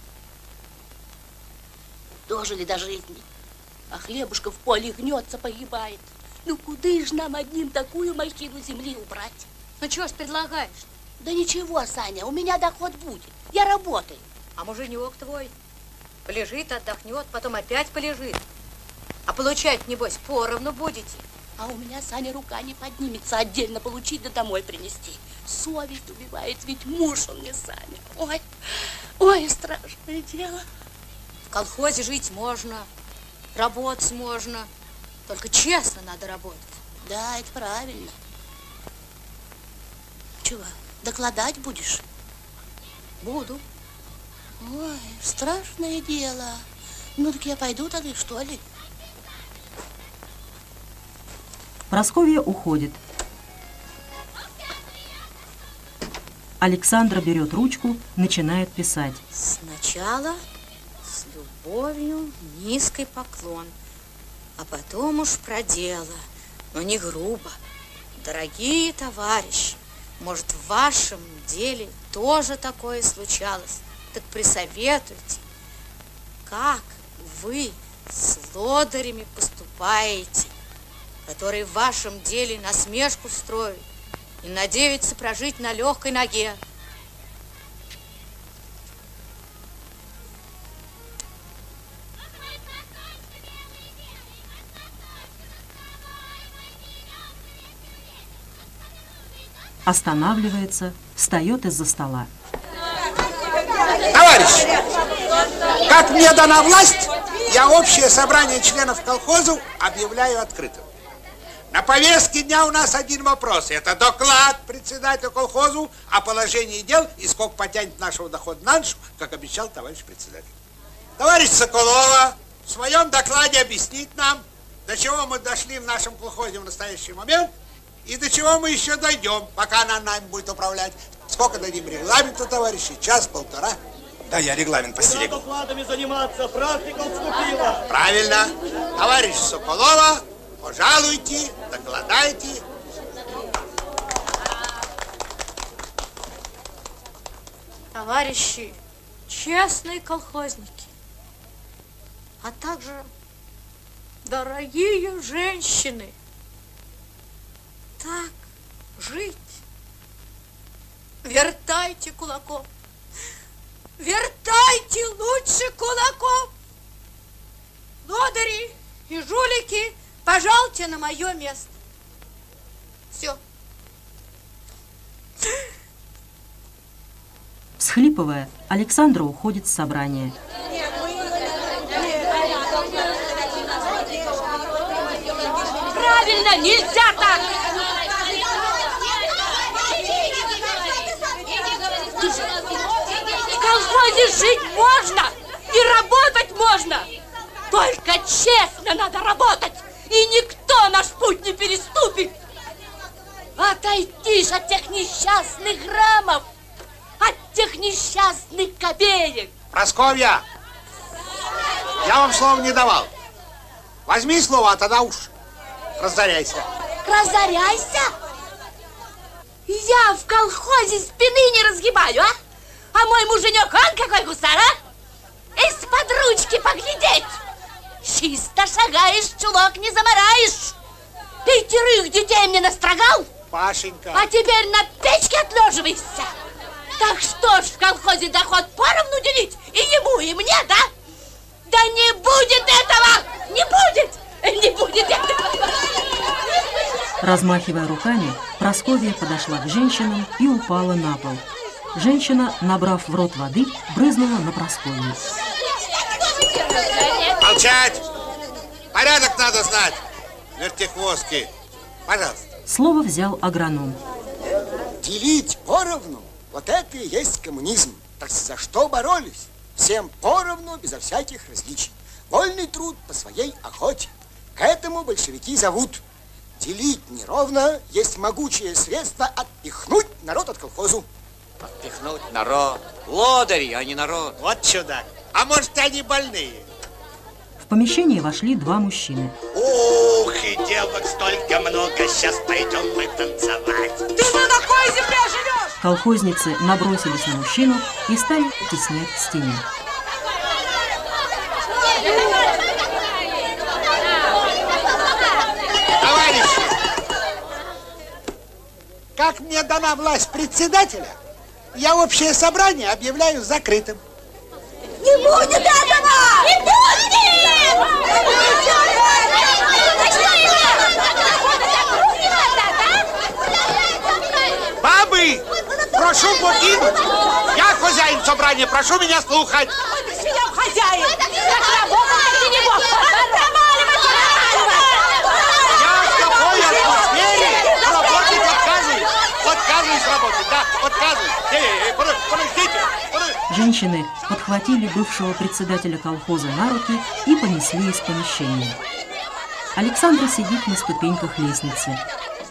Дожили до жизни. А хлебушка в поле гнется, погибает. Ну куда ж нам одним такую махину земли убрать? Ну чего ж предлагаешь? Да ничего, Саня, у меня доход будет. Я работаю. А муженек твой полежит, отдохнет, потом опять полежит. А получать, небось, поровну будете. А у меня, Саня, рука не поднимется отдельно получить да домой принести. Совесть убивает, ведь муж он мне, Саня. Ой, ой, страшное дело. В колхозе жить можно, работать можно. Только честно надо работать. Да, это правильно. Чего, докладать будешь? Буду. Ой, страшное дело. Ну так я пойду тогда, что ли? Прасковья уходит. Александра берет ручку, начинает писать. Сначала с любовью низкий поклон, а потом уж про дело, но не грубо. Дорогие товарищи, может, в вашем деле тоже такое случалось? Так присоветуйте, как вы с лодырями поступаете, которые в вашем деле насмешку строят и надеются прожить на легкой ноге. Останавливается, встает из-за стола. Товарищи, как мне дана власть, я общее собрание членов колхозов объявляю открытым. На повестке дня у нас один вопрос. Это доклад председателя колхозу о положении дел и сколько потянет нашего дохода на душу, как обещал товарищ председатель. Товарищ Соколова в своем докладе объяснит нам, до чего мы дошли в нашем колхозе в настоящий момент и до чего мы еще дойдем, пока она нами будет управлять. Сколько дадим регламенту, товарищи? Час-полтора? Да, я регламент постерегу. Докладами заниматься, практика вступила. Правильно. Товарищ Соколова, пожалуйте, докладайте. Товарищи, честные колхозники, а также дорогие женщины, так жить. Вертайте кулаков, вертайте лучше кулаков. Лодыри и жулики, пожалуйте на мое место. Все. Всхлипывая, Александра уходит с собрания. Правильно, нельзя так! В колхозе жить можно и работать можно. Только честно надо работать, и никто наш путь не переступит. Отойдишь от тех несчастных граммов, от тех несчастных копеек. Прасковья, я вам слова не давал. Возьми слово, а тогда уж разоряйся. Разоряйся? Я в колхозе спины не разгибаю, а? А мой муженек, он какой гусар, а? Из-под ручки поглядеть. Чисто шагаешь, чулок не замараешь. Пятерых детей мне настрогал. Пашенька. А теперь на печке отлеживайся. Так что ж в колхозе доход поровну делить? И ему, и мне, да? Да не будет этого! Не будет! Не будет этого! Размахивая руками, Прасковья подошла к женщинам и упала на пол. Женщина, набрав в рот воды, брызнула на Прасковью. Молчать! Порядок надо знать! Вертихвостки! Пожалуйста. Слово взял агроном. Делить поровну, вот это и есть коммунизм. Так за что боролись? Всем поровну, безо всяких различий. Вольный труд по своей охоте. К этому большевики зовут. Делить неровно есть могучее средство отпихнуть народ от колхозу. Отпихнуть народ. Лодыри, а не народ. Вот чудак. А может, они больные? В помещение вошли два мужчины. Ух, и девок столько много, сейчас пойдем мы танцевать. Ты на какой земле живешь? Колхозницы набросились на мужчину и стали теснять к стене. Товарищи, как мне дана власть председателя, я общее собрание объявляю закрытым. Не будет этого! Не будет! Бабы, прошу покинуть. Я хозяин собрания, прошу меня слухать. Я хозяин. Как работать ты не мог. Я в такой атмосфере работать отказываюсь. Отказываюсь работать, да, отказываюсь. Эй, эй, подождите. Женщины подхватили бывшего председателя колхоза на руки и понесли из помещения. Александра сидит на ступеньках лестницы.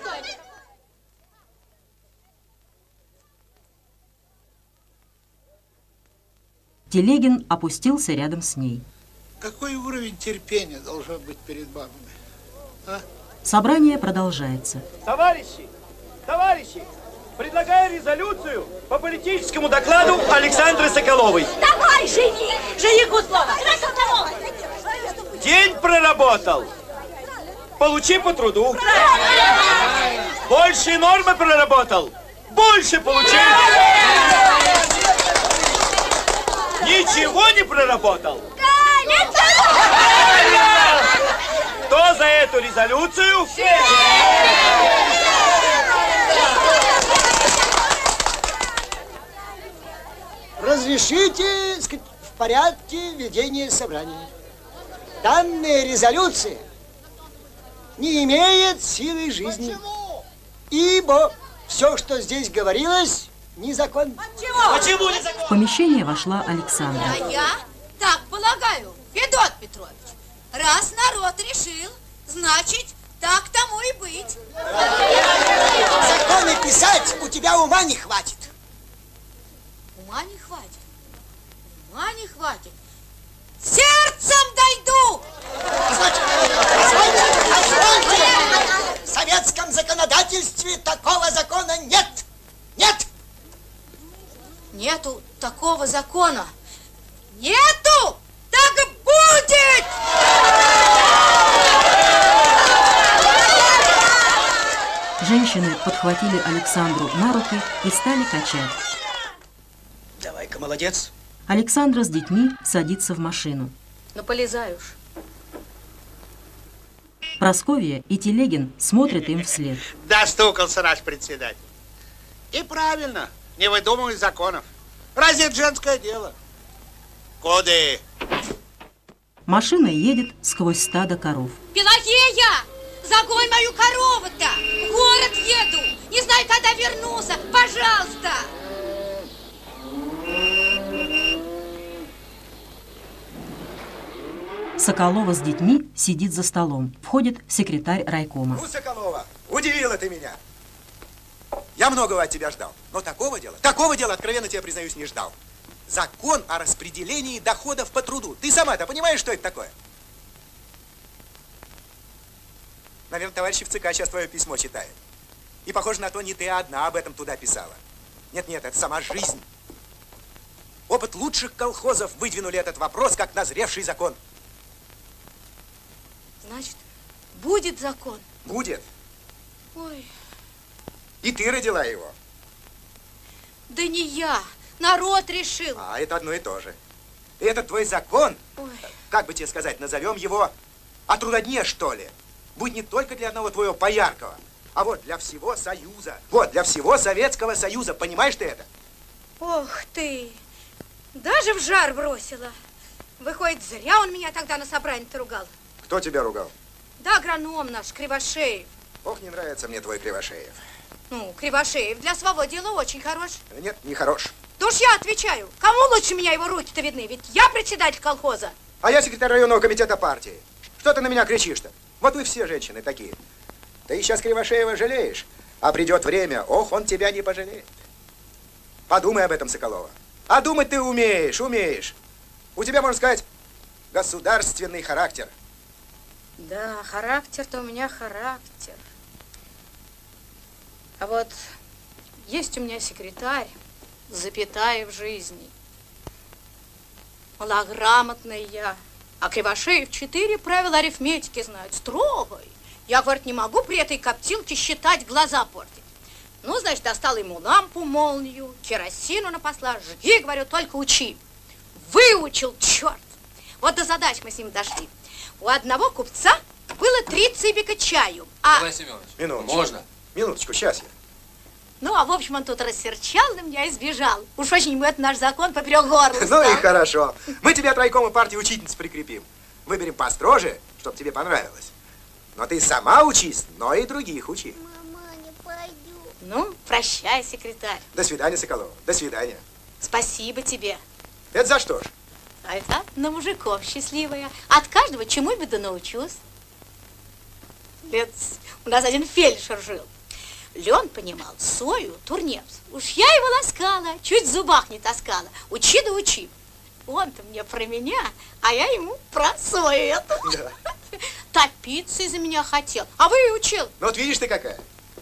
Телегин опустился рядом с ней. Какой уровень терпения должен быть перед бабами? А? Собрание продолжается. Товарищи, товарищи, предлагаю резолюцию по политическому докладу Александры Соколовой. Давай, жених! Жениху слово! День проработал. Получи по труду. Больше нормы проработал. Больше получи. Ничего не проработал. Кто за эту резолюцию? Разрешите, сказать, в порядке ведения собрания. Данная резолюция не имеет силы жизни. Почему? Ибо все, что здесь говорилось, незаконно. Почему? Почему незаконно? В помещение вошла Александра. А я так полагаю, Федот Петрович. Раз народ решил, значит, так тому и быть. Законы писать у тебя ума не хватит. Ума не хватит. Ума не хватит. Сердцем дойду! Позвольте, позвольте, позвольте! В советском законодательстве такого закона нет. Нет! Нету такого закона. Нету! Так будет! Женщины подхватили Александру на руки и стали качать. Давай-ка, молодец. Александра с детьми садится в машину. Ну, полезай уж. Прасковья и Телегин смотрят им вслед. Достукался наш председатель. И правильно, не выдумывай законов. Разве это женское дело? Куды? Машина едет сквозь стадо коров. Пелагея! Загонь мою корову-то! В город еду! Не знаю, когда вернусь! Пожалуйста! Соколова с детьми сидит за столом. Входит секретарь райкома. Ну, Соколова, удивила ты меня. Я многого от тебя ждал, но такого дела, такого дела, откровенно тебе признаюсь, не ждал. Закон о распределении доходов по труду. Ты сама-то понимаешь, что это такое? Наверное, товарищи в ЦК сейчас твое письмо читают. И похоже на то, не ты одна об этом туда писала. Нет-нет, это сама жизнь. Опыт лучших колхозов выдвинули этот вопрос как назревший закон. Значит, будет закон? Будет. Ой. И ты родила его. Да не я. Народ решил. А, это одно и то же. И этот твой закон, Ой. как бы тебе сказать, назовем его о трудодне, что ли, будет не только для одного твоего Пояркова, а вот для всего Союза. Вот, для всего Советского Союза. Понимаешь ты это? Ох ты. Даже в жар бросила. Выходит, зря он меня тогда на собрании-то ругал. Кто тебя ругал? Да, агроном наш, Кривошеев. Ох, не нравится мне твой Кривошеев. Ну, Кривошеев для своего дела очень хорош. Нет, не хорош. Да уж я отвечаю. Кому лучше меня его руки-то видны? Ведь я председатель колхоза. А я секретарь районного комитета партии. Что ты на меня кричишь-то? Вот вы все женщины такие. Ты сейчас Кривошеева жалеешь, а придет время, ох, он тебя не пожалеет. Подумай об этом, Соколова. А думать ты умеешь, умеешь. У тебя, можно сказать, государственный характер. Да, характер-то у меня характер. А вот есть у меня секретарь, запятая в жизни. Малограмотная я. А Кривошеев четыре правила арифметики знает, строгой. Я, говорит, не могу при этой коптилке считать, глаза портить. Ну, значит, достала ему лампу, молнию, керосину напасла. Жги, говорю, только учи. Выучил, черт. Вот до задач мы с ним дошли. У одного купца было три цыбика чаю. А... Николай Семенович, минуточку. Можно? Минуточку, сейчас я. Ну, а в общем, он тут рассерчал на меня и сбежал. Уж очень ему это наш закон поперек горла. Ну и хорошо. Мы тебя от райкома партии учительницы прикрепим. Выберем построже, чтобы тебе понравилось. Но ты сама учись, но и других учи. Мама, не пойду. Ну, прощай, секретарь. До свидания, Соколова. До свидания. Спасибо тебе. Это за что ж? А это на мужиков счастливая. От каждого чему-нибудь да научусь. Лет, у нас один фельдшер жил. Лен понимал сою, турнепс. Уж я его ласкала, чуть в зубах не таскала. Учи да учи. Он-то мне про меня, а я ему про сою эту. Да. Топиться из-за меня хотел. А вы и учил. Ну вот видишь ты какая.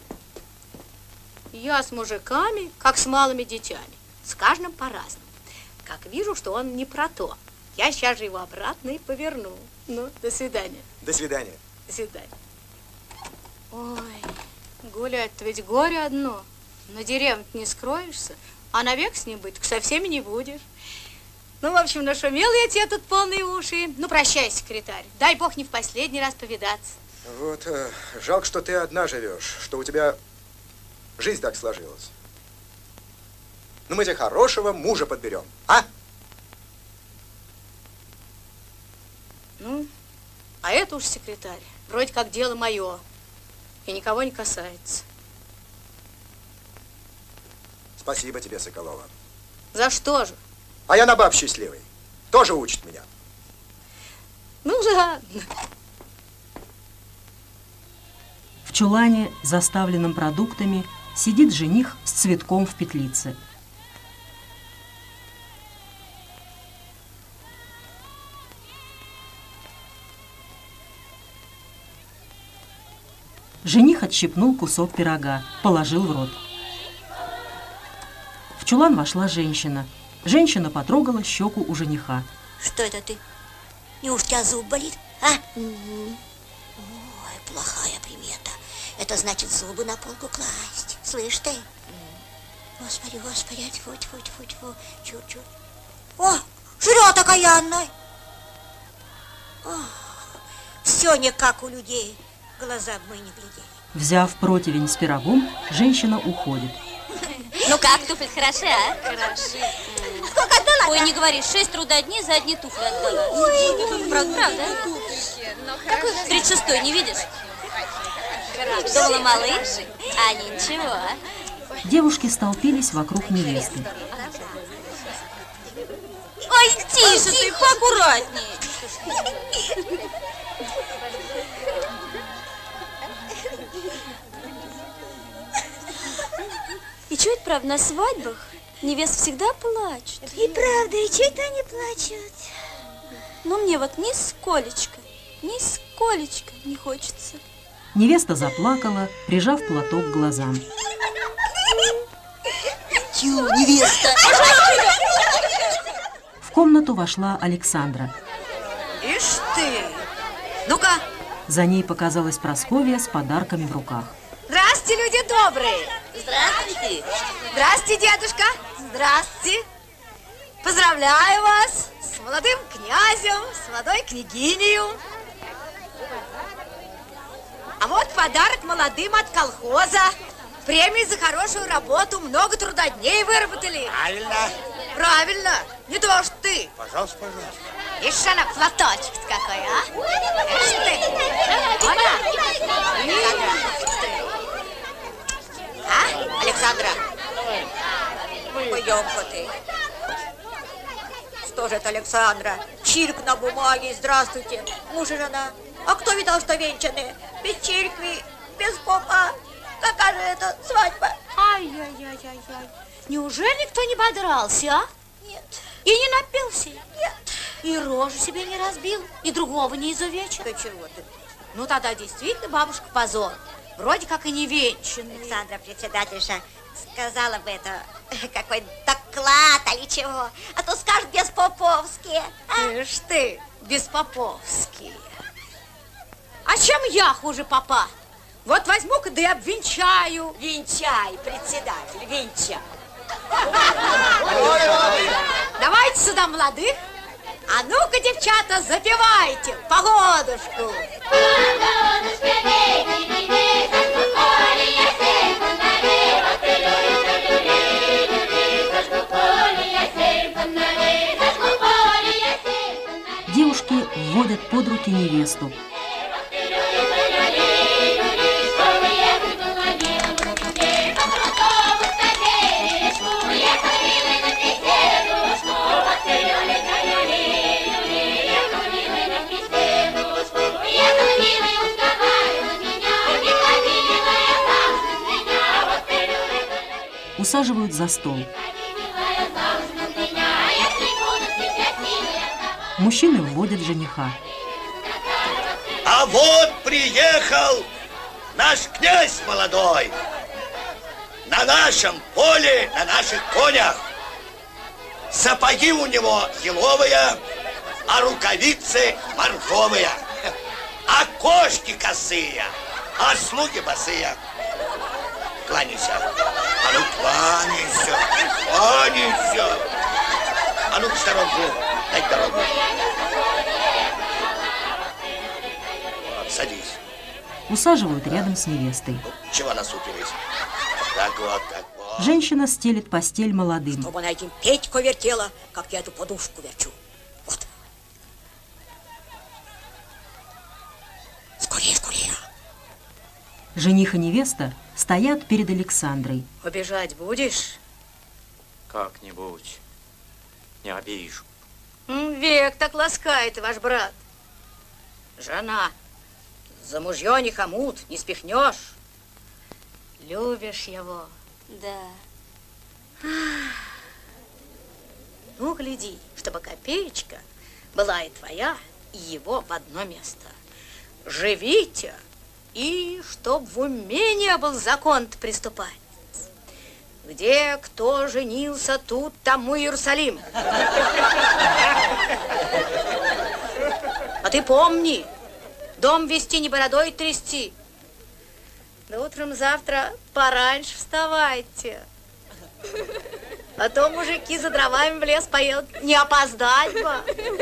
Я с мужиками, как с малыми детьми. С каждым по-разному. Как вижу, что он не про то, я сейчас же его обратно и поверну. Ну, до свидания. До свидания. До свидания. Ой, гулять-то ведь горе одно. На деревне не скроешься, а навек с ним быть со всеми не будешь. Ну, в общем, нашумел я тебе тут полные уши. Ну, прощай, секретарь. Дай бог не в последний раз повидаться. Вот, э, жалко, что ты одна живешь, что у тебя жизнь так сложилась. Ну, мы тебе хорошего мужа подберем, а? Ну, а это уж секретарь. Вроде как дело мое. И никого не касается. Спасибо тебе, Соколова. За что же? А я на баб счастливый. Тоже учит меня. Ну, ладно. В чулане, заставленном продуктами, сидит жених с цветком в петлице. Жених отщипнул кусок пирога, положил в рот. В чулан вошла женщина. Женщина потрогала щеку у жениха. Что это ты? Неужто у тебя зуб болит, а? Угу. Ой, плохая примета. Это значит зубы на полку класть. Слышь ты? Господи, господи, тьфу, тьфу, тьфу, тьфу, чуть-чуть. О, жрет окаянный. Все не как у людей. Глаза бы мы не глядели. Взяв противень с пирогом, женщина уходит. Ну как, туфель, хороши, а? Хороши. Сколько отдала? Ой, не говори, шесть трудодней за одни туфли отдала. Ой, правда, правда? Какой? тридцать шестой, не видишь? Думала, малыш, а ничего. Девушки столпились вокруг невесты. Ой, тише ты, поаккуратней. И что это правда, на свадьбах невест всегда плачут? И правда, и что это они плачут? Ну, мне вот нисколечко, нисколечко не хочется. Невеста заплакала, прижав платок к глазам. Тю, невеста! В комнату вошла Александра. Ишь ты! Ну-ка! За ней показалась Прасковья с подарками в руках. Здрасте, люди добрые! Здравствуйте! Здрасте, дедушка! Здрасте! Поздравляю вас с молодым князем, с молодой княгиней. А вот подарок молодым от колхоза. Премии за хорошую работу, много трудодней выработали. Правильно. Правильно. Не то, что ты. Пожалуйста, пожалуйста. Ишь, она платочек какой, а? Ишь ты. А, Александра? Пойдем-ка ты. Что же это, Александра? Чирк на бумаге, здравствуйте. Муж и жена. А кто видал, что венчаны? Без чиркви, без попа. Какая же это свадьба? Ай-яй-яй-яй-яй. Неужели кто не подрался, а? Нет. И не напился? Нет. И рожу себе не разбил, и другого не изувечил? Да чего ты? Ну тогда действительно, бабушка, позор. Вроде как и не венчанный. Александра, председательша, сказала бы это какой доклад или чего. А то скажут беспоповские. А? Ишь ты, беспоповские. А чем я хуже попа? Вот возьму-ка да и обвенчаю. Венчай, председатель, венчай. Давайте сюда молодых. А ну-ка, девчата, запевайте погодушку. Девушки вводят под руки невесту. Усаживают за стол. Мужчины вводят жениха. А вот приехал наш князь молодой. На нашем поле, на наших конях. Сапоги у него еловые, а рукавицы морковые. А кошки косые, а слуги босые. Кланяйся. А ну, кланяйся, кланяйся. А ну, в сторонку, дай дорогу. Вот, садись. Усаживают рядом с невестой. Чего насупились? Так вот, так вот. Женщина стелит постель молодым. Чтобы она этим Петьку вертела, как я эту подушку верчу. Вот. Скорее, скорее. Жених и невеста стоят перед Александрой. Убежать будешь? Как-нибудь. Не обижу. Век так ласкает ваш брат. Жена, за мужьё не хомут, не спихнешь. Любишь его? Да. Ну, гляди, чтобы копеечка была и твоя, и его в одно место. Живите, и чтоб в уме не был закон приступать. Где кто женился, тут тому Иерусалим. А ты помни, дом вести не бородой трясти. Да утром завтра пораньше вставайте. А то мужики за дровами в лес поедут, не опоздать бы.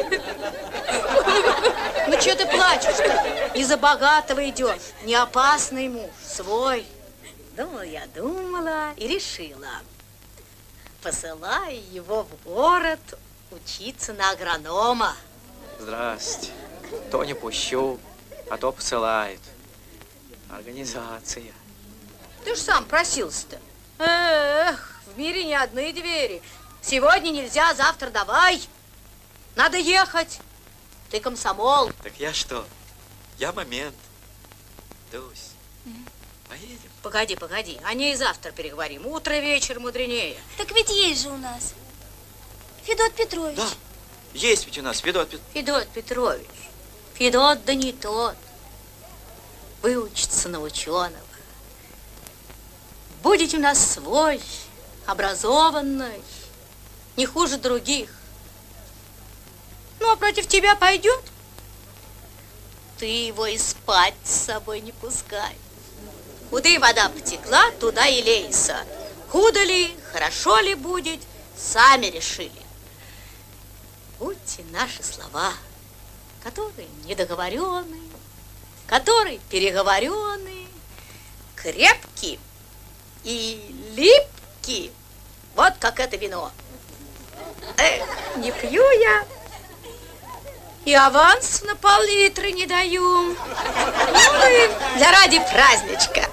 Ну, что ты плачешь-то? Не за богатого идешь, не опасный муж, свой. Думала я, думала и решила. посылаю его в город учиться на агронома. Здрасте. То не пущу, а то посылает. Организация. Ты ж сам просился-то. Эх, в мире не одни двери. Сегодня нельзя, завтра давай. Надо ехать. Ты комсомол. Так я что? Я момент. Дусь, поедем? Погоди, погоди. О ней завтра переговорим. Утро, вечер мудренее. Так ведь есть же у нас Федот Петрович. Да, есть ведь у нас Федот Петрович. Федот Петрович. Федот да не тот. Выучится на ученого. Будете у нас свой, образованный, не хуже других. Ну, а против тебя пойдет? Ты его и спать с собой не пускай. Куда и вода потекла, туда и лейся. Худо ли, хорошо ли будет, сами решили. Будьте наши слова, которые недоговорены, которые переговорены, крепкие и липкие, вот как это вино. Эх, не пью я, и аванс на пол-литра не даю. Ну и для ради праздничка.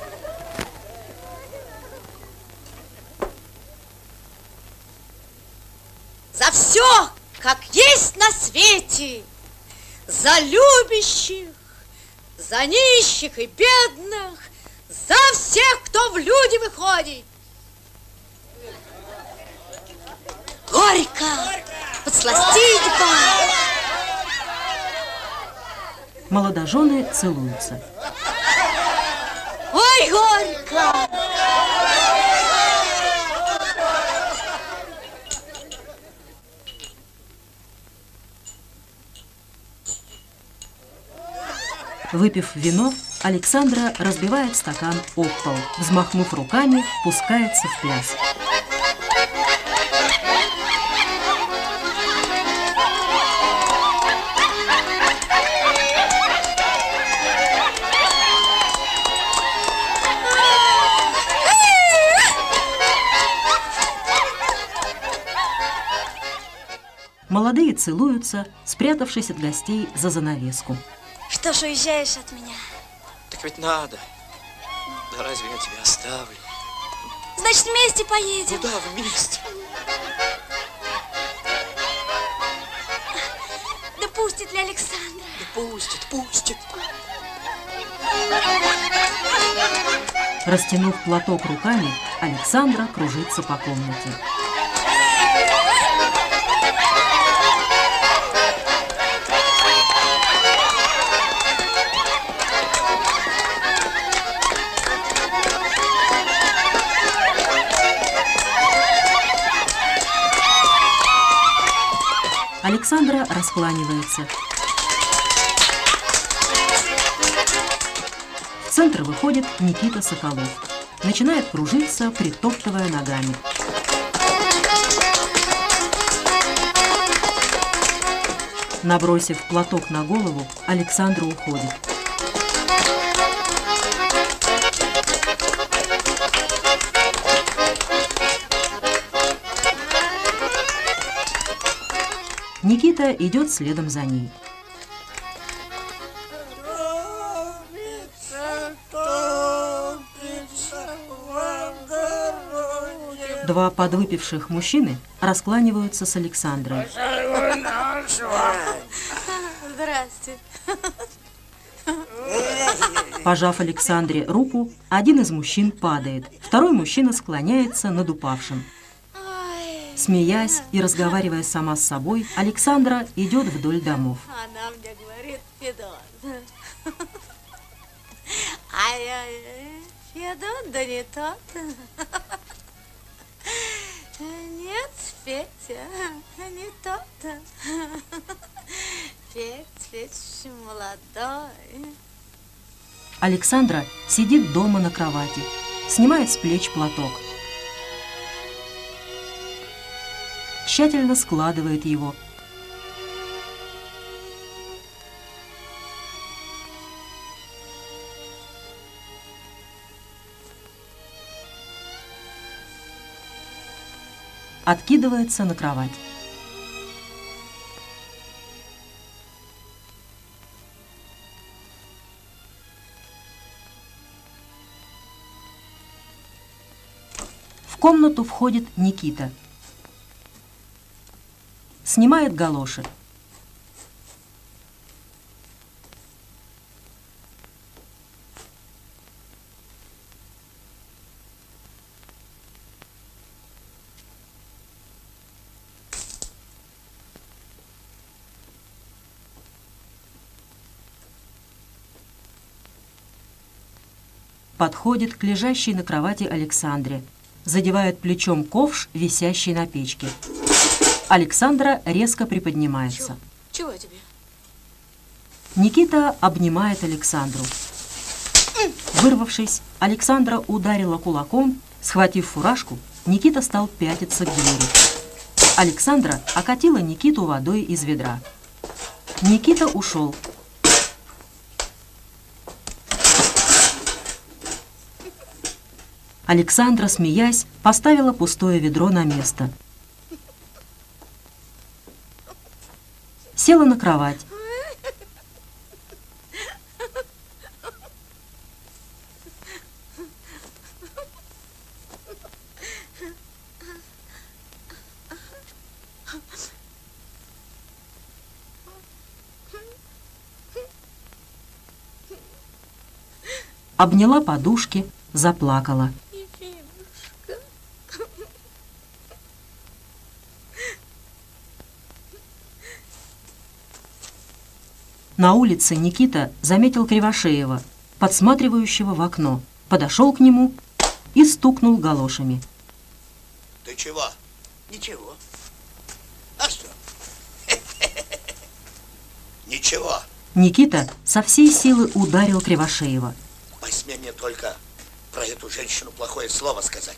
За все, как есть на свете, за любящих, за нищих и бедных, за всех, кто в люди выходит. Горько, подсластить бы. Молодожены целуются. Ой, горько! Выпив вино, Александра разбивает стакан об пол. Взмахнув руками, пускается в пляс. Молодые целуются, спрятавшись от гостей за занавеску. Что ж, уезжаешь от меня? Так ведь надо. Да разве я тебя оставлю? Значит, вместе поедем. Куда вместе? Да пустит ли Александра? Да пустит, пустит. Растянув платок руками, Александра кружится по комнате. Александра раскланивается. В центр выходит Никита Соколов. Начинает кружиться, притоптывая ногами. Набросив платок на голову, Александра уходит. Никита идет следом за ней. Два подвыпивших мужчины раскланиваются с Александрой. Здрасте. Пожав Александре руку, один из мужчин падает, второй мужчина склоняется над упавшим. Смеясь и разговаривая сама с собой, Александра идет вдоль домов. Она мне говорит, Федот. А я, Федот, да не тот. Нет, Петя, не тот. Петя, Петя еще молодой. Александра сидит дома на кровати, снимает с плеч платок. Тщательно складывает его. откидывается на кровать. В комнату входит Никита. Снимает галоши. Подходит к лежащей на кровати Александре. Задевает плечом ковш, висящий на печке. Александра резко приподнимается. Чего, Чего тебе? Никита обнимает Александру. Вырвавшись, Александра ударила кулаком. Схватив фуражку, Никита стал пятиться к двери. Александра окатила Никиту водой из ведра. Никита ушел. Александра, смеясь, поставила пустое ведро на место. Села на кровать. Обняла подушки, заплакала. На улице Никита заметил Кривошеева, подсматривающего в окно, подошел к нему и стукнул галошами. Ты чего? Ничего. А что? Ничего. Никита со всей силы ударил Кривошеева. Посмей мне только про эту женщину плохое слово сказать.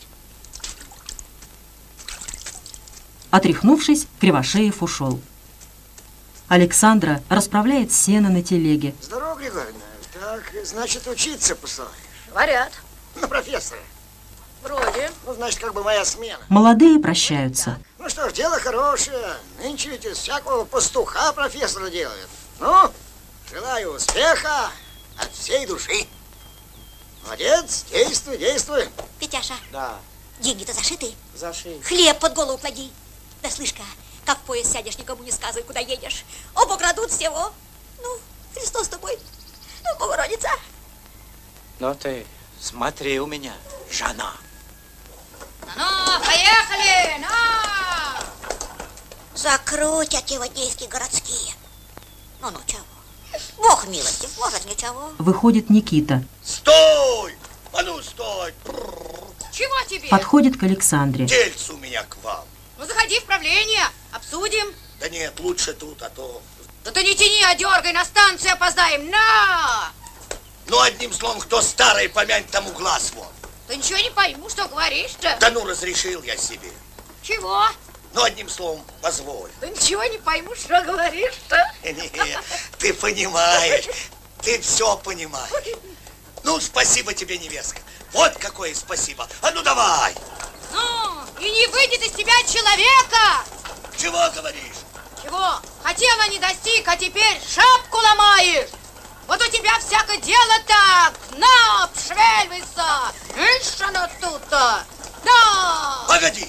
Отряхнувшись, Кривошеев ушел. Александра расправляет сено на телеге. Здорово, Григорьевна. Так, значит, учиться посылаешь? Говорят. На профессора? Вроде. Ну, значит, как бы моя смена. Молодые прощаются. Ну что ж, дело хорошее. Нынче ведь из всякого пастуха профессора делают. Ну, желаю успеха от всей души. Молодец, действуй, действуй. Петяша, Да, деньги-то зашиты? зашей. Хлеб под голову клади. Да слышь-ка, как в поезд сядешь, никому не сказывай, куда едешь. Оба крадут всего. Ну, Христос с тобой. Ну, Богородица. Ну ты смотри у меня, жена. Ну, поехали, на! Закрутят его действия городские. Ну-ну, чего? Бог милостив, может, ничего. Выходит Никита. Стой! А ну, стой! Чего тебе? Подходит к Александре. Дельце у меня к вам. Ну, заходи в правление, обсудим. Да нет, лучше тут, а то... Да ты не тяни, а дергай, на станцию опоздаем, на! Ну, одним словом, кто старый, помянь, тому глаз вон. Ты ничего не пойму, что говоришь-то. Да ну, разрешил я себе. Чего? Ну, одним словом, позволь. Да ничего не пойму, что говоришь-то. Нет, ты понимаешь, ты все понимаешь. Ну, спасибо тебе, невестка. Вот какое спасибо. А ну, давай. Ну, и не выйдет из тебя человека. Чего говоришь? Чего? Хотела, не достиг, а теперь шапку ломаешь. Вот у тебя всякое дело так. На, пшевельвайся. Ишь, оно тут-то. Да. Погоди.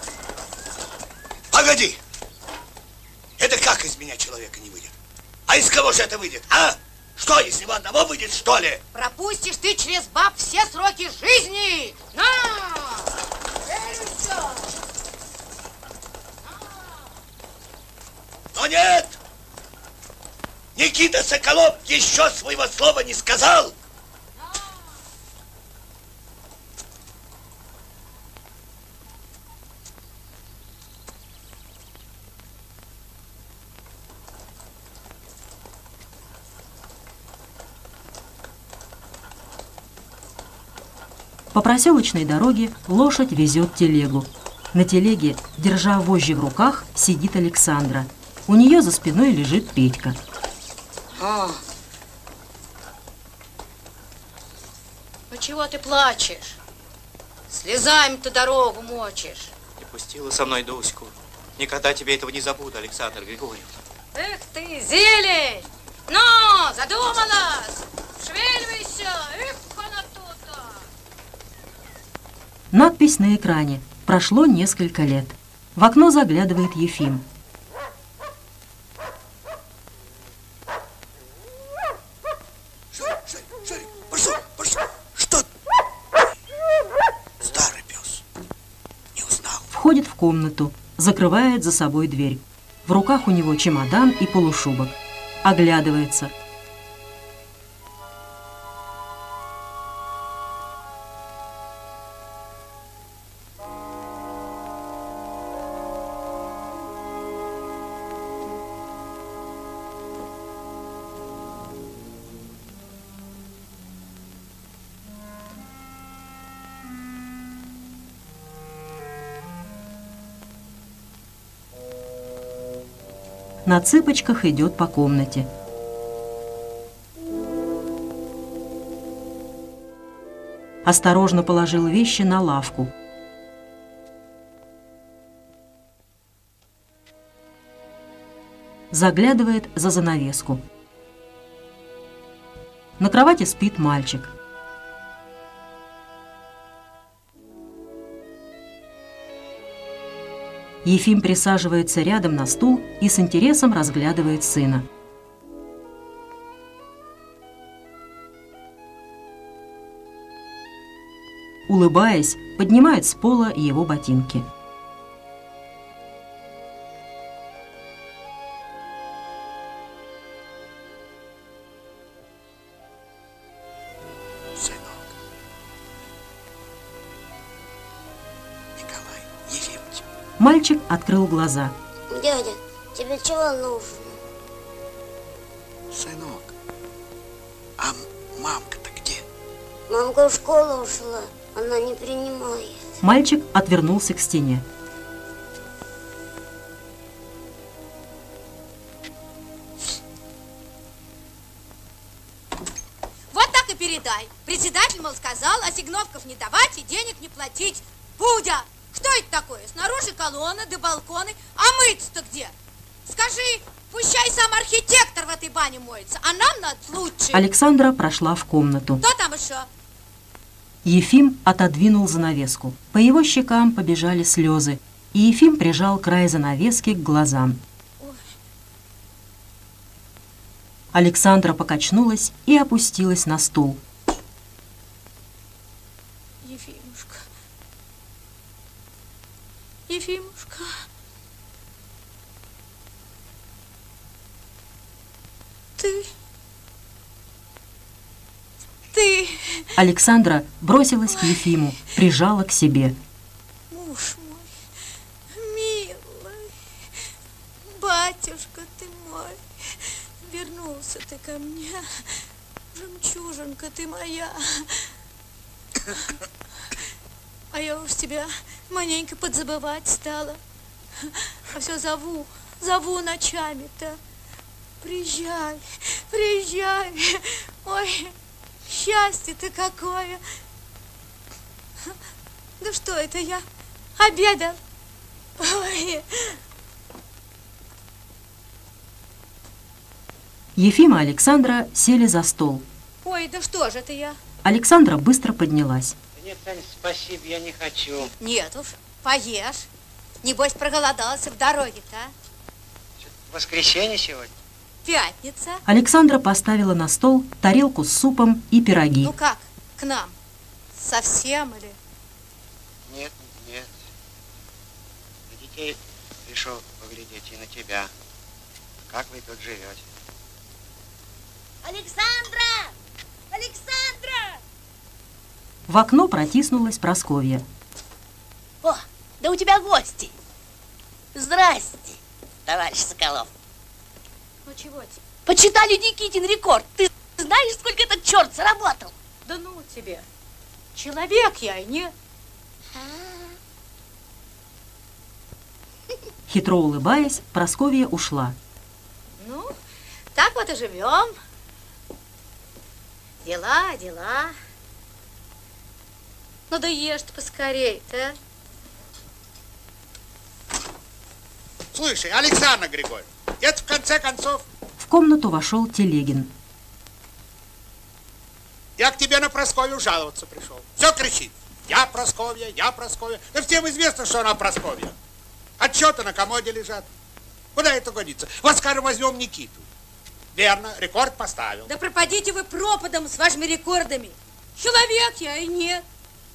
Погоди. Это как из меня человека не выйдет? А из кого же это выйдет, а? Что, если в одного выйдет, что ли? Пропустишь ты через баб все сроки жизни. На. Но нет! Никита Соколов еще своего слова не сказал! По проселочной дороге лошадь везет телегу. На телеге, держа вожжи в руках, сидит Александра. У нее за спиной лежит Петька. А. Ну чего ты плачешь? Слезами ты дорогу мочишь. Пустила со мной Дуську. Никогда тебе этого не забуду, Александра Григорьевна. Эх ты, зелень! Ну, задумалась! Шевеливайся! Эх, она тут-то! Надпись на экране. Прошло несколько лет. В окно заглядывает Ефим. Шарик, Шарик, Шарик, пошел, пошел. Что? Старый пес. Не узнал. Входит в комнату, закрывает за собой дверь. В руках у него чемодан и полушубок. Оглядывается. На цыпочках идет по комнате. Осторожно положил вещи на лавку. Заглядывает за занавеску. На кровати спит мальчик. Ефим присаживается рядом на стул и с интересом разглядывает сына. Улыбаясь, поднимает с пола его ботинки. Мальчик открыл глаза. Дядя, тебе чего нужно? Сынок, а мамка-то где? Мамка в школу ушла, она не принимает. Мальчик отвернулся к стене. Вот так и передай. Председатель, мол, сказал, ассигновков не давать и денег не платить. Будя! Что это такое? Снаружи колонны да балконы. А мыться-то где? Скажи, пущай сам архитектор в этой бане моется, а нам надо лучше. Александра прошла в комнату. Кто там еще? Ефим отодвинул занавеску. По его щекам побежали слезы, и Ефим прижал край занавески к глазам. Ой. Александра покачнулась и опустилась на стул. Ефимушка. Ефимушка. Ты... Ты... Александра бросилась к Ефиму, прижала к себе. Муж мой, милый, батюшка ты мой, вернулся ты ко мне, жемчужинка ты моя. А я уж тебя маленько подзабывать стала. А все зову, зову ночами-то. Приезжай, приезжай. Ой, счастье-то какое. Да что это я? Обедал. Ой. Ефим и Александра сели за стол. Ой, да что же это я? Александра быстро поднялась. Нет, Тань, спасибо, я не хочу. Нет уж, поешь. Небось, проголодался в дороге-то, а? Воскресенье сегодня. Пятница. Александра поставила на стол тарелку с супом и пироги. Ну как, к нам? Совсем или? Нет, нет. На детей пришел поглядеть и на тебя. Как вы тут живете? Александра! Александра! В окно протиснулась Прасковья. О, да у тебя гости. Здрасте, товарищ Соколов. Ну чего тебе? Почитали Никитин рекорд. Ты знаешь, сколько этот черт заработал? Да ну тебе. Человек я и не... Хитро улыбаясь, Прасковья ушла. Ну, так вот и живем. Дела, дела. Ну да ешь ты поскорей-то. Слушай, Александр Григорьевич, это в конце концов... В комнату вошел Телегин. Я к тебе на Прасковью жаловаться пришел. Все кричит. Я Прасковья, я Прасковья. Да всем известно, что она Прасковья. Отчеты на комоде лежат. Куда это годится? Вот, скажем, возьмем Никиту. Верно, рекорд поставил. Да пропадите вы пропадом с вашими рекордами. Человек я и нет.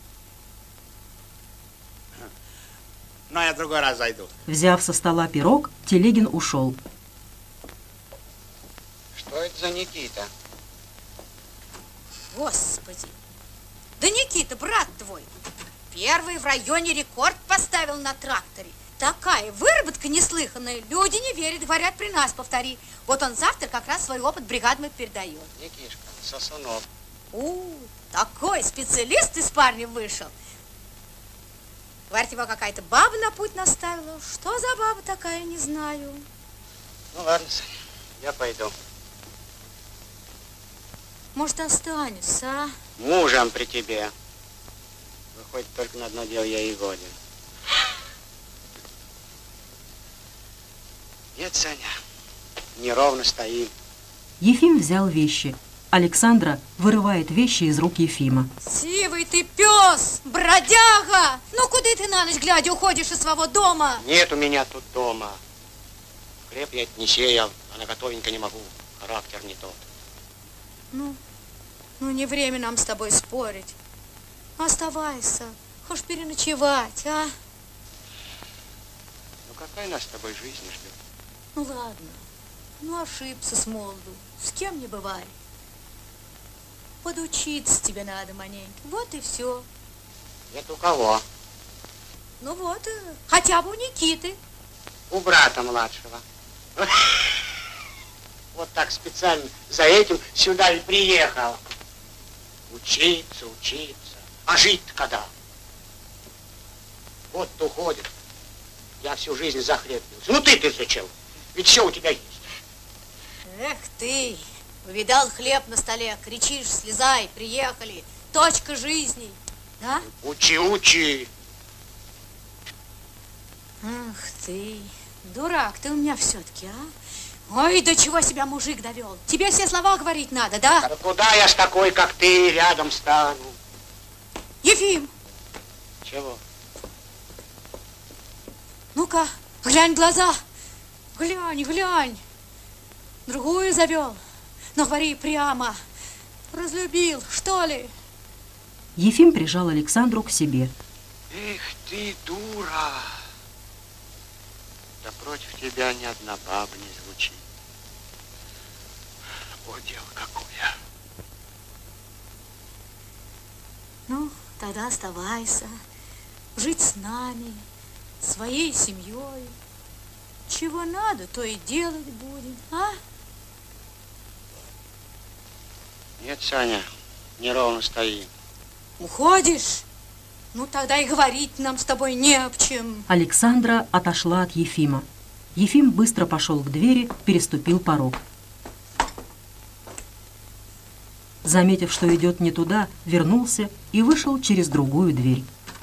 Но я другой раз зайду. Взяв со стола пирог, Телегин ушел. Что это за Никита? Господи. Да Никита, брат твой, первый в районе рекорд поставил на тракторе. Такая выработка неслыханная. Люди не верят, говорят, при нас повтори. Вот он завтра как раз свой опыт бригадам передает. Никишка, Сосунов. У, такой специалист из парня вышел. Говорит, его какая-то баба на путь наставила. Что за баба такая, не знаю. Ну ладно, Саня, я пойду. Может, останешься, а? Мужем при тебе. Выходит, только на одно дело я и годен. Нет, Саня, неровно стоим. Ефим взял вещи. Александра вырывает вещи из рук Ефима. Сивый ты пес, бродяга! Ну, куда ты на ночь глядя уходишь из своего дома? Нет у меня тут дома. Хлеб я не сеял, а на готовенько не могу. Характер не тот. Ну, ну не время нам с тобой спорить. Оставайся, хочешь переночевать, а? Ну, какая нас с тобой жизнь ждет? Ну, ладно. Ну, ошибся с молоду. С кем не бывает. Подучиться тебе надо, маленький. Вот и все. Это у кого? Ну вот, хотя бы у Никиты. У брата младшего. Вот так специально за этим сюда и приехал. Учиться, учиться. А жить-то когда? Вот уходит. Я всю жизнь за хлеб бился. Ну ты-ты зачем? Ведь все у тебя есть. Эх ты, увидал хлеб на столе, кричишь, слезай, приехали. Точка жизни, да? Учи, учи. Ах ты, дурак ты у меня все-таки, а? Ой, до чего себя мужик довел. Тебе все слова говорить надо, да? Да куда я с такой, как ты, рядом стану? Ефим! Чего? Ну-ка, глянь в глаза. Глянь, глянь. Другую завел. Но говори прямо. Разлюбил, что ли? Ефим прижал Александру к себе. Эх ты, дура. Да против тебя ни одна баба не звучит. О, дело какое. Ну, тогда оставайся. Жить с нами, своей семьей. Чего надо, то и делать будем, а? Нет, Саня, неровно стоим. Уходишь? Ну, тогда и говорить нам с тобой не об чем. Александра отошла от Ефима. Ефим быстро пошел к двери, переступил порог. Заметив, что идет не туда, вернулся и вышел через другую дверь.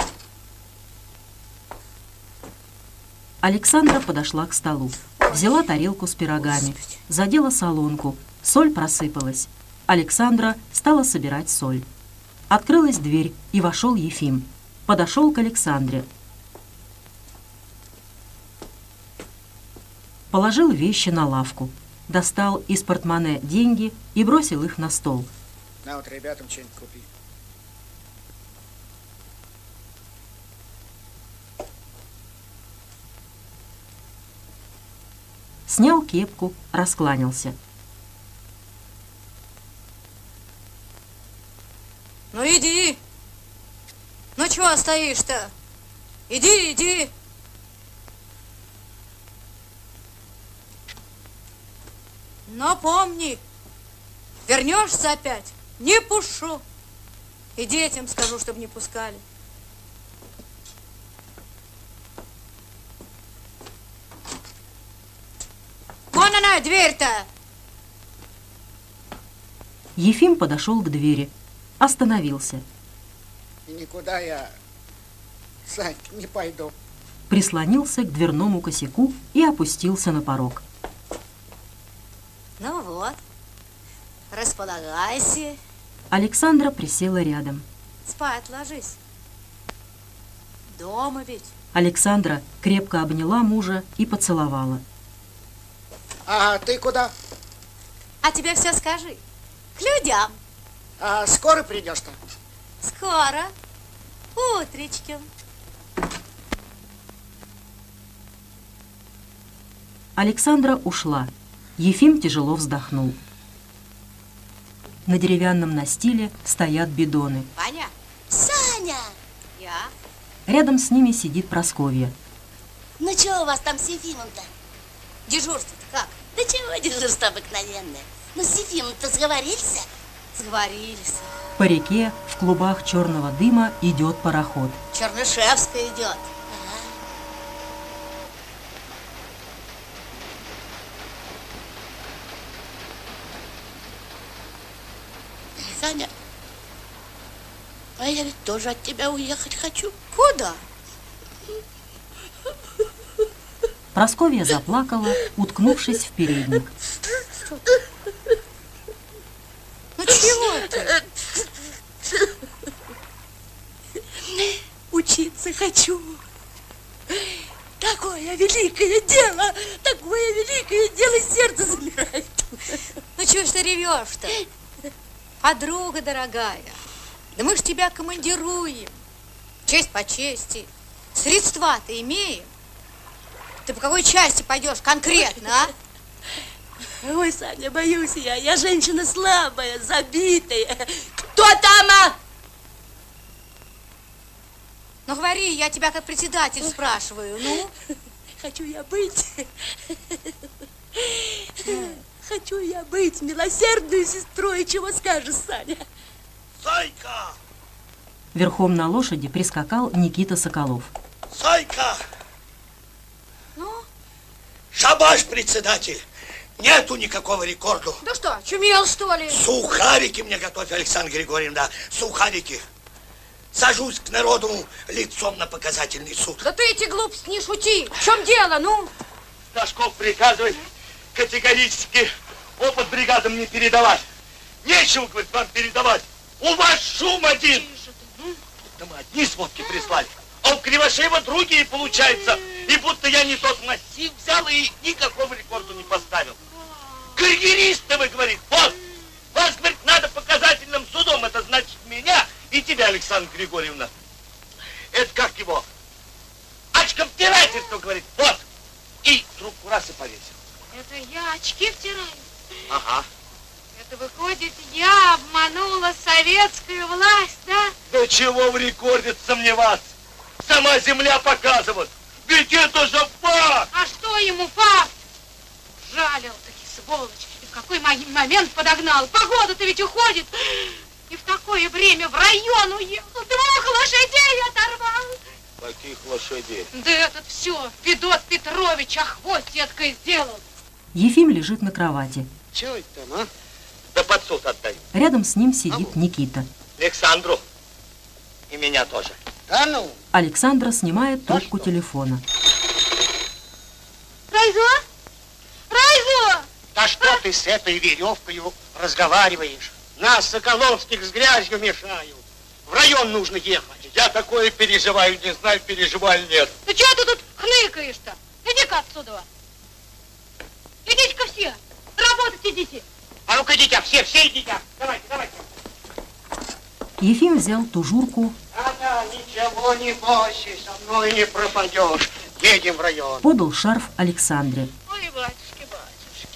Александра подошла к столу, взяла тарелку с пирогами, задела солонку, соль просыпалась. Александра стала собирать соль. Открылась дверь, и вошел Ефим. Подошел к Александре. Положил вещи на лавку, достал из портмоне деньги и бросил их на стол. На вот ребятам что-нибудь купи. Снял кепку, раскланялся. Ну иди. Ну чего стоишь-то? Иди, иди. Но помни, вернешься опять, не пушу. И детям скажу, чтобы не пускали. Вон она, дверь-то! Ефим подошел к двери, остановился. И никуда я, Санька, не пойду. прислонился к дверному косяку и опустился на порог. Ну вот, располагайся. Александра присела рядом. Спать ложись. Дома ведь. Александра крепко обняла мужа и поцеловала. А ты куда? А тебе все скажи. К людям. А скоро придешь-то? Скоро. Утречком. Александра ушла. Ефим тяжело вздохнул. На деревянном настиле стоят бидоны. Ваня. Саня! Я. Рядом с ними сидит Прасковья. Ну что у вас там с Ефимом-то? Дежурство-то как? Да чего дежурство обыкновенное? Ну с Ефимом-то сговорился? Сговорились. По реке в клубах черного дыма идет пароход. Чернышевская идет. Саня, а я ведь тоже от тебя уехать хочу. Куда? Прасковья заплакала, уткнувшись в передник. Ну чего ты? Учиться хочу. Такое великое дело, такое великое дело, сердце замирает. Ну чего ж ты ревешь-то? Подруга дорогая, да мы ж тебя командируем. Честь по чести. Средства-то имеем. Ты по какой части пойдешь конкретно, а? Ой, Саня, боюсь я. Я женщина слабая, забитая. Кто там, а? Ну, говори, я тебя как председатель спрашиваю, ну? Хочу я быть. Хочу я быть милосердной сестрой. Чего скажешь, Саня? Зайка! Верхом на лошади прискакал Никита Соколов. Зайка! Ну? Шабаш, председатель! Нету никакого рекорда. Да что, чумел, что ли? Сухарики мне готовь, Александра Григорьевна, сухарики. Сажусь к народу лицом на показательный суд. Да ты эти глупости не шути. В чем дело, ну? Сташков приказывает категорически опыт бригадам не передавать. Нечего, говорит, вам передавать. У вас шум один. Да мы одни сводки прислали, а у Кривошеева другие получается. И будто я не тот массив взял и никакого рекорда не поставил. Карьеристы, вы, говорит, вот. Вас, говорит, надо показательным судом. Это значит меня и тебя, Александра Григорьевна. Это как его? Очковтирательство, говорит, вот. И трубку раз и повесил. Это я очки втираю? Ага. Это выходит, я обманула советскую власть, да? Да чего в рекорде сомневаться? Сама земля показывает. Ведь это же факт! А что ему факт? Жалил-таки, сволочь. И в какой момент подогнал? Погода-то ведь уходит. И в такое время в район уехал. Двух лошадей оторвал. Каких лошадей? Да этот все, Федот Петрович, а хвостеткой сделал. Ефим лежит на кровати. Чего это там, а? Да под суд отдай. Рядом с ним сидит Никита. Александру. И меня тоже. Да ну? Александра снимает трубку телефона. Райзо? Райзо! Да что ты с этой веревкой разговариваешь? Нас, Соколовских, с грязью мешают. В район нужно ехать. Я такое переживаю, не знаю, переживаю, нет. Ну что ты тут хныкаешь-то? Иди-ка отсюда. Идите-ка все. Работать идите. А ну-ка, идите, все, все идите. Давайте, давайте. Ефим взял тужурку. Да-да, ничего не бойся, со мной не пропадешь. Едем в район. Подал шарф Александре. Ой, батюшки, батюшки.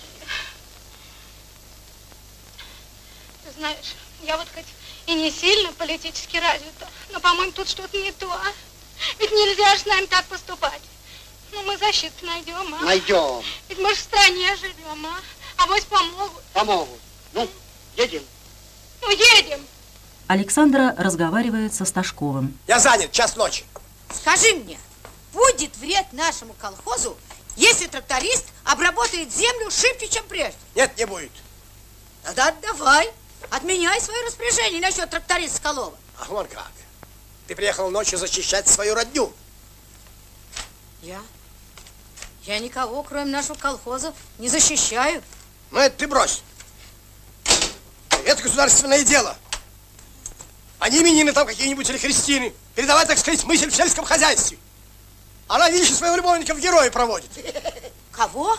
Ты знаешь, я вот хоть и не сильно политически развита, но, по-моему, тут что-то не то, а? Ведь нельзя же с нами так поступать. Ну, мы защиту найдем, а? Найдем. Ведь мы же в стране живем, а? Авось помогут. Помогут. Ну, едем. Ну, едем. Александра разговаривает со Сташковым. Я занят, час ночи. Скажи мне, будет вред нашему колхозу, если тракторист обработает землю шибче, чем прежде? Нет, не будет. Тогда давай, отменяй свое распоряжение насчет тракториста Соколова. Ах, вон как. Ты приехал ночью защищать свою родню. Я? Я никого, кроме нашего колхоза, не защищаю. Ну, это ты брось. Это государственное дело. А не именины там какие-нибудь или крестины. Передавать, так сказать, мысль в сельском хозяйстве. Она, видишь, своего любовника в героя проводит. Кого?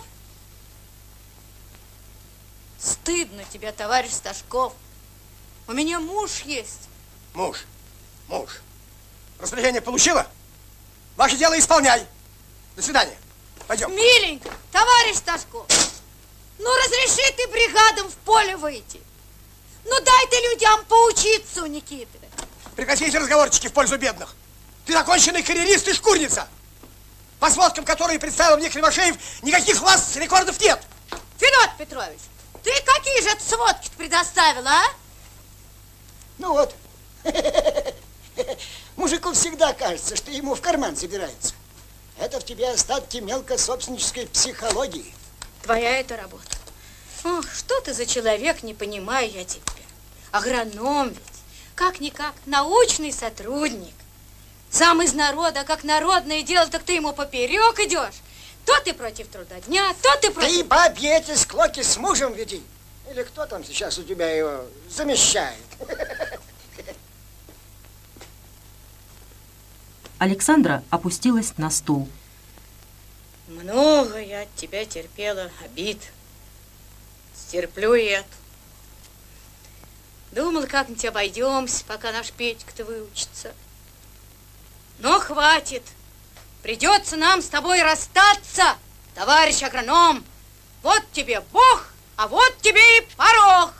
Стыдно тебе, товарищ Сташков. У меня муж есть. Муж, муж. Распоряжение получила? Ваше дело исполняй. До свидания. Пойдем. Миленько, товарищ Сташков, ну разреши ты бригадам в поле выйти. Ну дай ты людям поучиться у Никиты. Прекратите разговорчики в пользу бедных. Ты законченный карьерист и шкурница. По сводкам, которые представил мне Кривошеев, никаких у вас рекордов нет. Федот Петрович, ты какие же сводки предоставил, а? Ну вот. Мужику всегда кажется, что ему в карман забирается. Это в тебе остатки мелкособственнической психологии. Твоя это работа. Ох, что ты за человек, не понимаю я тебя. Агроном ведь, как-никак, научный сотрудник. Сам из народа, как народное дело, так ты ему поперек идешь. То ты против трудодня, то ты против... Ты бабьи эти склоки с мужем веди. Или кто там сейчас у тебя его замещает? Александра опустилась на стул. Много я от тебя терпела обид. Стерплю и это. Думала, как-нибудь обойдемся, пока наш Петька-то выучится. Но хватит. Придется нам с тобой расстаться, товарищ агроном. Вот тебе Бог, а вот тебе и порог.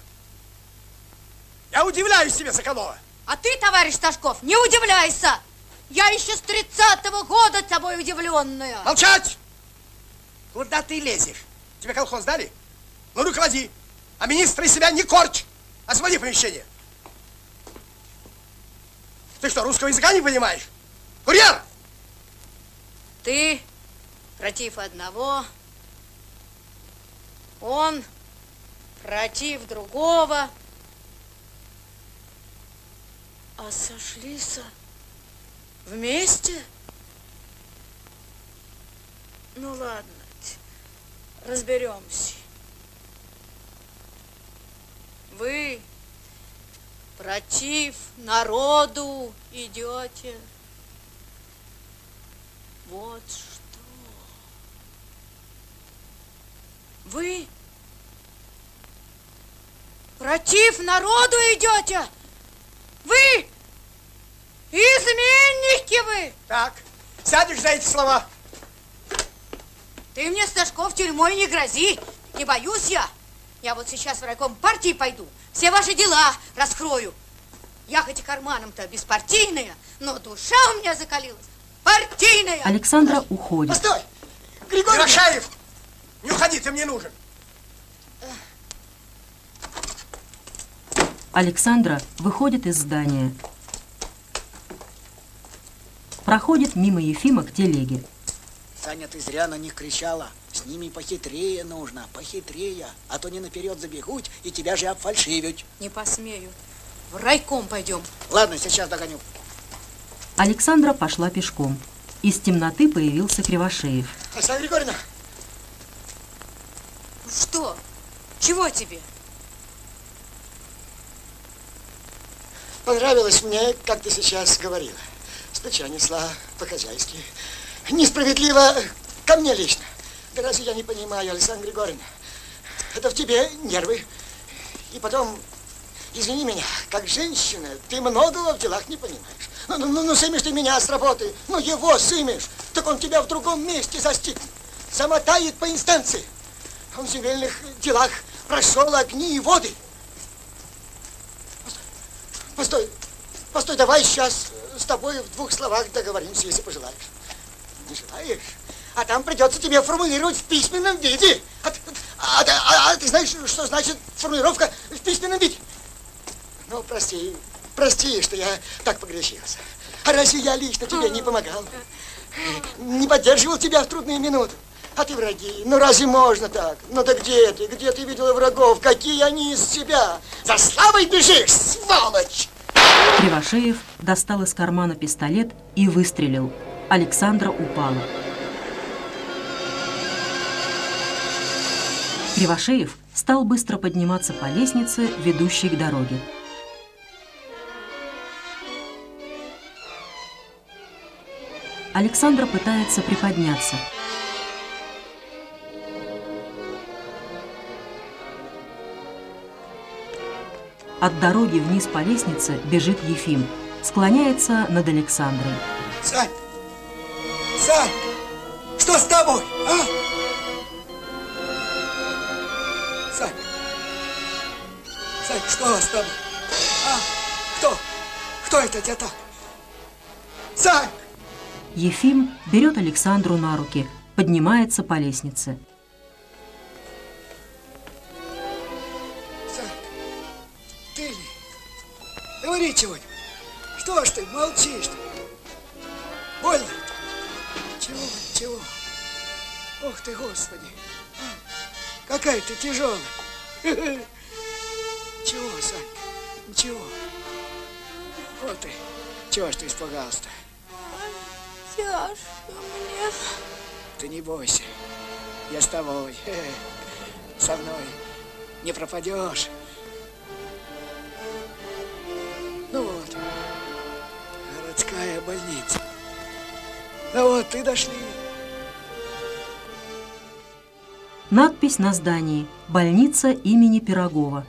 Я удивляюсь тебе, Соколова. А ты, товарищ Сташков, не удивляйся. Я еще с тридцатого года тобой удивленная. Молчать! Куда ты лезешь? Тебе колхоз дали? Ну, руководи. А министра из себя не корчь. Освободи помещение. Ты что, русского языка не понимаешь? Курьер! Ты против одного, он против другого. А сошлись вместе? Ну ладно, разберемся. Вы против народу идете. Вот что. Вы против народу идете? Вы изменники вы! Так, сядешь за эти слова. Ты мне, Сташков, тюрьмой не грози. Не боюсь я. Я вот сейчас в райком партии пойду. Все ваши дела раскрою. Я хоть и карманом-то беспартийная, но душа у меня закалилась. Партийная! Александра уходит. Постой! Григорий Кривошеев! Не уходи, ты мне нужен. Александра выходит из здания. Проходит мимо Ефима к телеге. Саня, ты зря на них кричала. С ними похитрее нужно, похитрее. А то не наперед забегут и тебя же обфальшивят. Не посмею. В райком пойдем. Ладно, сейчас догоню. Александра пошла пешком. Из темноты появился Кривошеев. Александра Григорьевна! Что? Чего тебе? Понравилось мне, как ты сейчас говорила. С плеча несла по-хозяйски. Несправедливо ко мне лично. Да разве я не понимаю, Александра Григорьевна? Это в тебе нервы. И потом, извини меня, как женщина, ты многого в делах не понимаешь. Ну, ну, ну, сымешь ты меня с работы, ну, его сымешь, так он тебя в другом месте застигнет. Замотает по инстанции. Он в земельных делах прошел огни и воды. Постой, постой, давай сейчас с тобой в двух словах договоримся, если пожелаешь. Не желаешь? А там придется тебе формулировать в письменном виде. А, а, а, а ты знаешь, что значит формулировка в письменном виде? Ну, прости, прости, что я так погрешился. А разве я лично тебе не помогал? Не поддерживал тебя в трудные минуты? А ты враги. Ну, разве можно так? Ну, да где ты? Где ты видела врагов? Какие они из себя? За славой бежишь, сволочь! Кривошеев достал из кармана пистолет и выстрелил. Александра упала. Кривошеев стал быстро подниматься по лестнице, ведущей к дороге. Александра пытается приподняться. От дороги вниз по лестнице бежит Ефим, склоняется над Александрой. Сань! Сань! Что с тобой, а? Сань! Сань, что с тобой? А? Кто? Кто это тебя так? Сань! Ефим берет Александру на руки, поднимается по лестнице. Сань, ты ли? Говори чего-нибудь. Что ж ты молчишь-то? Больно? Чего, чего? Ох ты, Господи! А, какая ты тяжелая! Чего, Санька? Ничего. Вот ты. Чего ж ты испугался-то? Тяжко мне. Ты не бойся. Я с тобой. Со мной не пропадешь. Ну вот. Городская больница. Ну вот, и дошли. Надпись на здании «Больница имени Пирогова».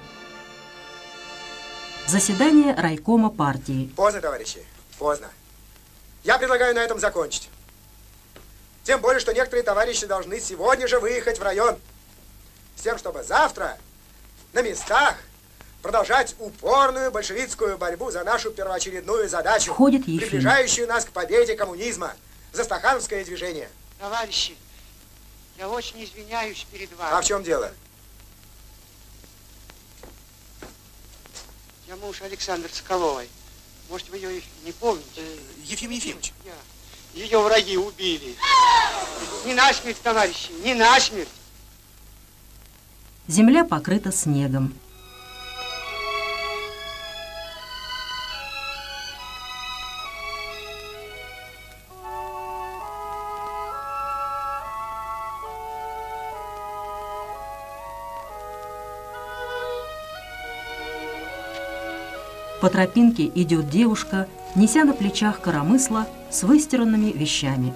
Заседание райкома партии. Поздно, товарищи, поздно. Я предлагаю на этом закончить. Тем более, что некоторые товарищи должны сегодня же выехать в район. С тем, чтобы завтра на местах продолжать упорную большевистскую борьбу за нашу первоочередную задачу, Входит Ефим. приближающую нас к победе коммунизма, за стахановское движение. Товарищи, я очень извиняюсь перед вами. А в чем дело? Я муж Александры Соколовой. Может, вы ее не помните? Ефим Ефимович. Я. Ее враги убили. Не насмерть, товарищи, не насмерть. Земля покрыта снегом. По тропинке идет девушка, неся на плечах коромысла с выстиранными вещами.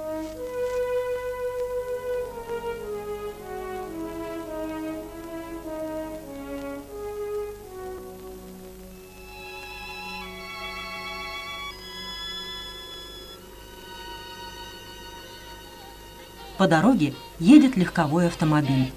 По дороге едет легковой автомобиль.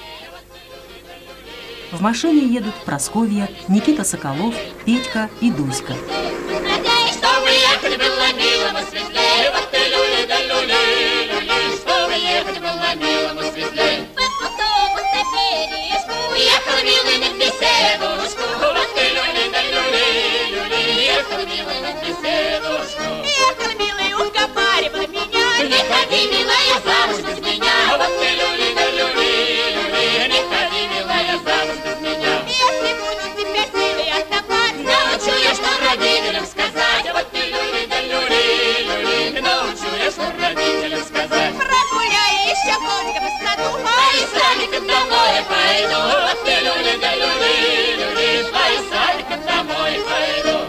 В машине едут Прасковья, Никита Соколов, Петька и Дуська. Надеюсь, что уехать было милому светлее, вот ты люли да люли, люли, что уехать было милому светлее. Вот автобус теперь, уехал милый на беседушку, вот ты люли да люли, люли, уехал милый на беседушку. Уехал милый, уговаривал меня, не ходи, милая, замуж без меня, вот ты люли да люли, люли, не ходи, милая, замуж без меня. Если буду теперь силой отдавать, научу я, что родителям сказать, вот ты люли да люли, люли, научу я, что родителям сказать. Прогуляю еще годиком в саду, а и садиком домой пойду, вот ты люли да люли, люли, а и садиком домой пойду.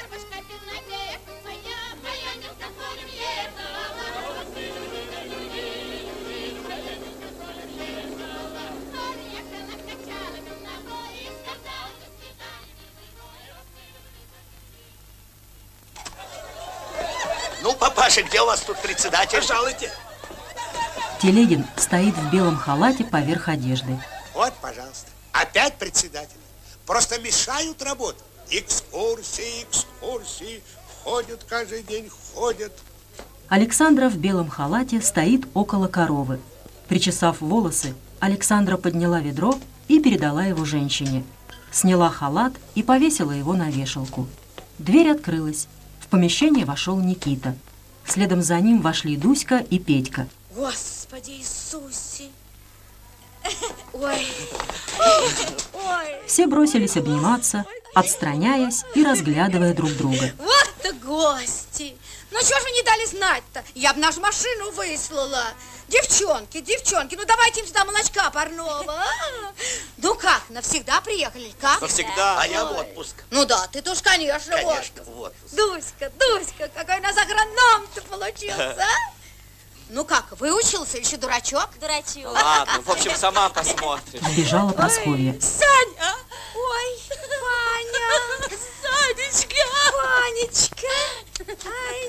Ну, папаша, где у вас тут председатель? Пожалуйте. Телегин стоит в белом халате поверх одежды. Вот, пожалуйста. Опять председатель. Просто мешают работу. Экскурсии, экскурсии. Ходят каждый день, ходят. Александра в белом халате стоит около коровы. Причесав волосы, Александра подняла ведро и передала его женщине. Сняла халат и повесила его на вешалку. Дверь открылась. В помещение вошел Никита. Следом за ним вошли Дуська и Петька. Господи Иисусе! Ой! Ой! Все бросились обниматься, отстраняясь и разглядывая друг друга. Вот-то гости! Ну, чего же вы не дали знать-то? Я бы нашу машину выслала. Девчонки, девчонки, ну давайте им сюда молочка парного. А? Ну как, навсегда приехали? Как? Навсегда. А Ой. я в отпуск. Ну да, ты тоже, конечно, Конечно, в в отпуск. отпуск. Дуська, Дуська, какой у нас агроном-то получился, а? Ну как, выучился, еще дурачок? Дурачок. Ладно, в общем, сама посмотришь. Вбежала Прасковья. Саня! Ой, Ваня! Санечка! Ванечка! Ай,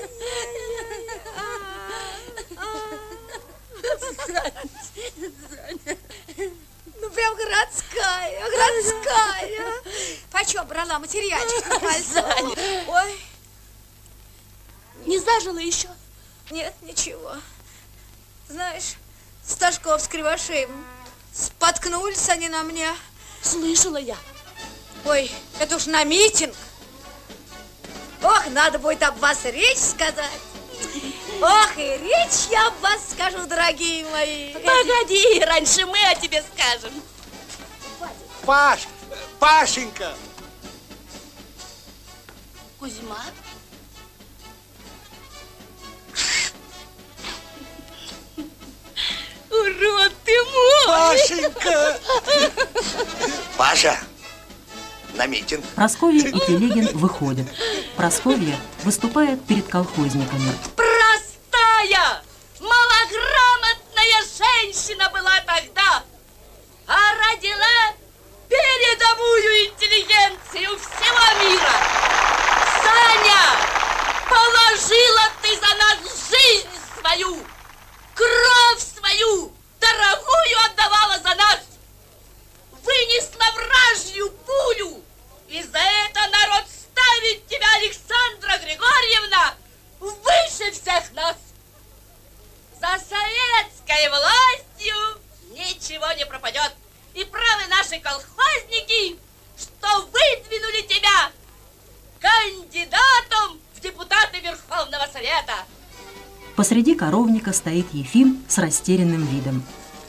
ну прям городская, городская. Почем брала материальчик на пальто? Ой. Не зажила еще? Нет, ничего. Знаешь, Сташков с Кривошеевым, споткнулись они на мне. Слышала я. Ой, это уж на митинг. Ох, надо будет об вас речь сказать. Ох, и речь я об вас скажу, дорогие мои. Погоди, раньше мы о тебе скажем. Паш, Пашенька. Кузьма? Урод ты мой! Пашенька! Паша, на митинг. Прасковья и Телегин выходят. Прасковья выступает перед колхозниками. Простая, малограмотная женщина была тогда, а родила передовую интеллигенцию всего мира. Саня, положила ты за нас жизнь свою, кровь свою, дорогую отдавала за нас. Вынесла вражью пулю, и за это народ ставит тебя, Александра Григорьевна, выше всех нас. За советской властью ничего не пропадет. И правы наши колхозники, что выдвинули тебя кандидатом в депутаты Верховного Совета. Посреди коровника стоит Ефим с растерянным видом.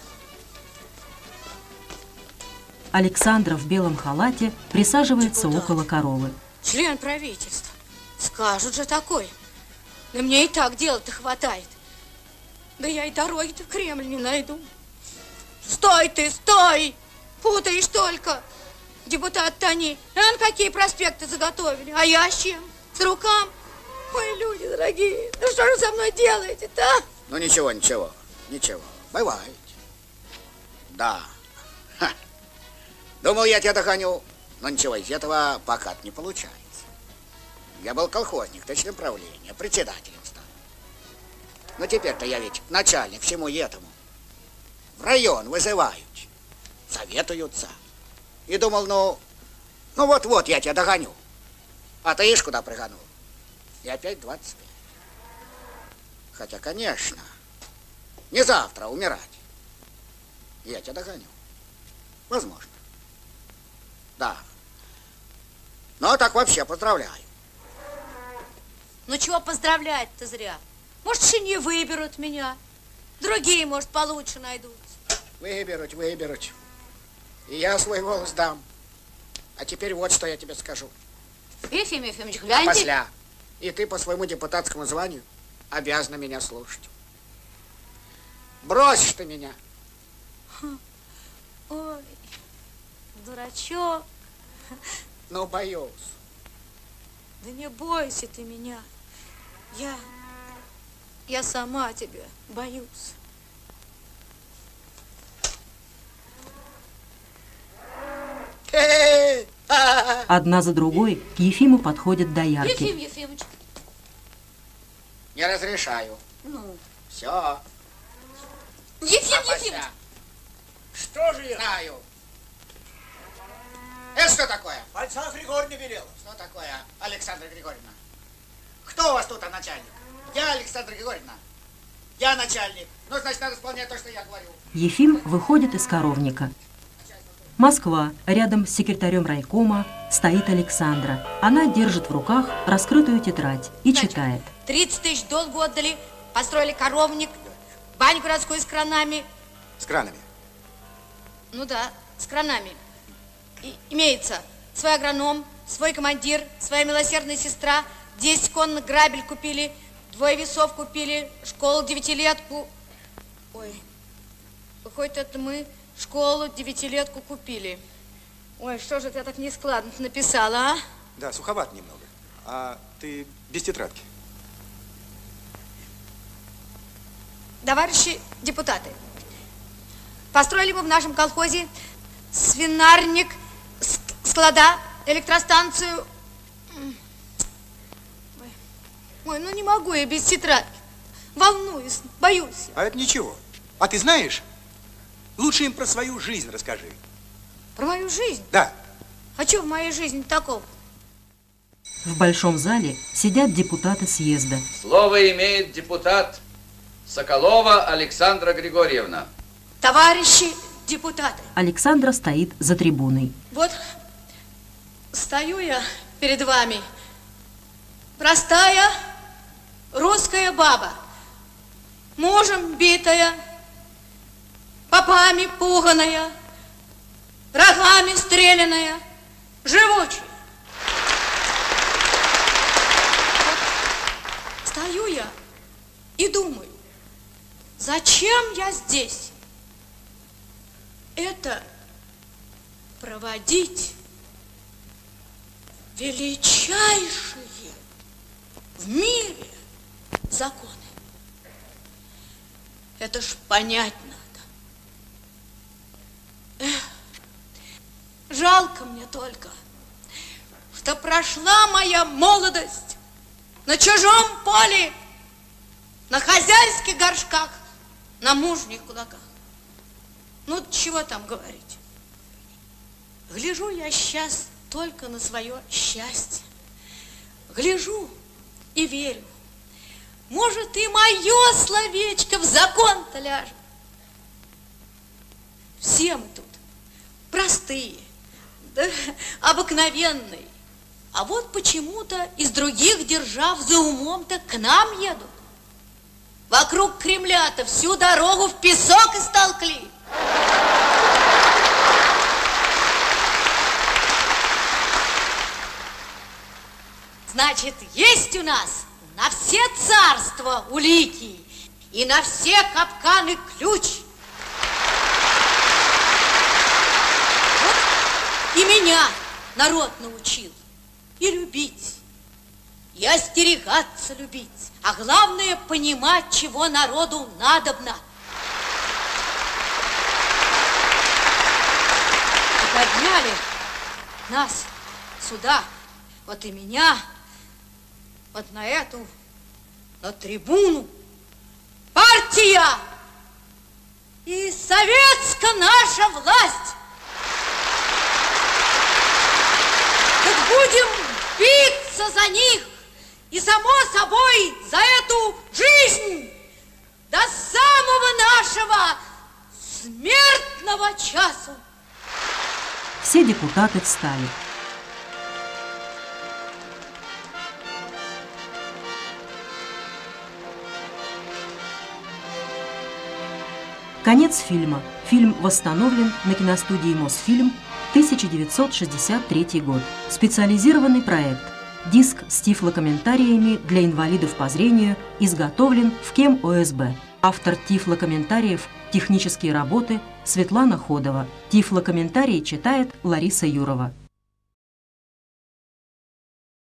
Александра в белом халате присаживается Депутат. около коровы. Член правительства. Скажут же такой. Да мне и так дела-то хватает. Да я и дороги-то в Кремль не найду. Стой ты, стой! Путаешь только. Депутат-то они. Ан, какие проспекты заготовили. А я с чем? С рукам? Ой, люди дорогие, ну что же со мной делаете-то, а? Ну ничего, ничего, ничего. Бывает. Да. Ха. Думал, я тебя догоню, но ничего из этого пока не получается. Я был колхозник, ты член правления, председателем стал. Но теперь-то я ведь начальник всему этому. В район вызывают, советуются. И думал, ну, ну вот-вот я тебя догоню. А ты ишь куда прыганул? И опять двадцать пять. Хотя, конечно, не завтра умирать. Я тебя догоню. Возможно. Да. Ну, так вообще поздравляю. Ну, чего поздравлять-то зря? Может, еще не выберут меня. Другие, может, получше найдут. Выберут, выберут. И я свой голос дам. А теперь вот что я тебе скажу. Ефим Ефимович, гляньте. После. И ты по своему депутатскому званию обязана меня слушать. Бросишь ты меня. Ой, дурачок. Ну, боюсь. Да не бойся ты меня. Я, я сама тебя боюсь. Одна за другой к Ефиму подходят доярки. Ефим Ефимович. Не разрешаю. Ну. Все. Ефим Апася. Ефимович. Что же я? Знаю. Это что такое? Александра Григорьевна велела. Что такое, Александра Григорьевна? Кто у вас тут, а начальник? Я, Александра Григорьевна. Я начальник. Ну, значит, надо исполнять то, что я говорю. Ефим выходит из коровника. Москва. Рядом с секретарем райкома стоит Александра. Она держит в руках раскрытую тетрадь и читает. тридцать тысяч долгу отдали, построили коровник, баню городскую с кранами. С кранами? Ну да, с кранами. И, имеется свой агроном, свой командир, своя милосердная сестра, десять конных грабель купили, двое весов купили, школу девятилетку. Ой, хоть это мы школу девятилетку купили. Ой, что же ты так нескладно написала, а? Да, суховат немного. А ты без тетрадки? Товарищи депутаты, построили мы в нашем колхозе свинарник, склада, электростанцию. Ой, ой, ну не могу я без тетрадки. Волнуюсь, боюсь. А это ничего. А ты знаешь, лучше им про свою жизнь расскажи. Про мою жизнь? Да. А что в моей жизни такого? В большом зале сидят депутаты съезда. Слово имеет депутат Соколова Александра Григорьевна. Товарищи депутаты. Александра стоит за трибуной. Вот стою я перед вами, простая русская баба, мужем битая, попами пуганая, рогами стреляная, живучая. Вот стою я и думаю, зачем я здесь? Это проводить величайшие в мире законы. Это ж понять надо. Эх, жалко мне только, что прошла моя молодость на чужом поле, на хозяйских горшках, на мужних кулаках. Ну, чего там говорить? Гляжу я сейчас только на свое счастье. Гляжу и верю. Может, и мое словечко в закон-то ляжет. Все мы тут простые, да, обыкновенные. А вот почему-то из других держав за умом-то к нам едут. Вокруг Кремля-то всю дорогу в песок истолкли. Значит, есть у нас на все царства улики и на все капканы ключ. Вот и меня народ научил и любить, и остерегаться любить, а главное понимать, чего народу надобно. И подняли нас сюда, вот и меня, вот на эту, на трибуну, партия и советская наша власть. Так будем биться за них и, само собой, за эту жизнь до самого нашего смертного часу. Все депутаты встали. Конец фильма. Фильм восстановлен на киностудии Мосфильм, тысяча девятьсот шестьдесят третий год. Специализированный проект. Диск с тифлокомментариями для инвалидов по зрению изготовлен в КЕМ ОСБ. Автор тифлокомментариев «Технические работы» Светлана Ходова. Тифлокомментарии читает Лариса Юрова.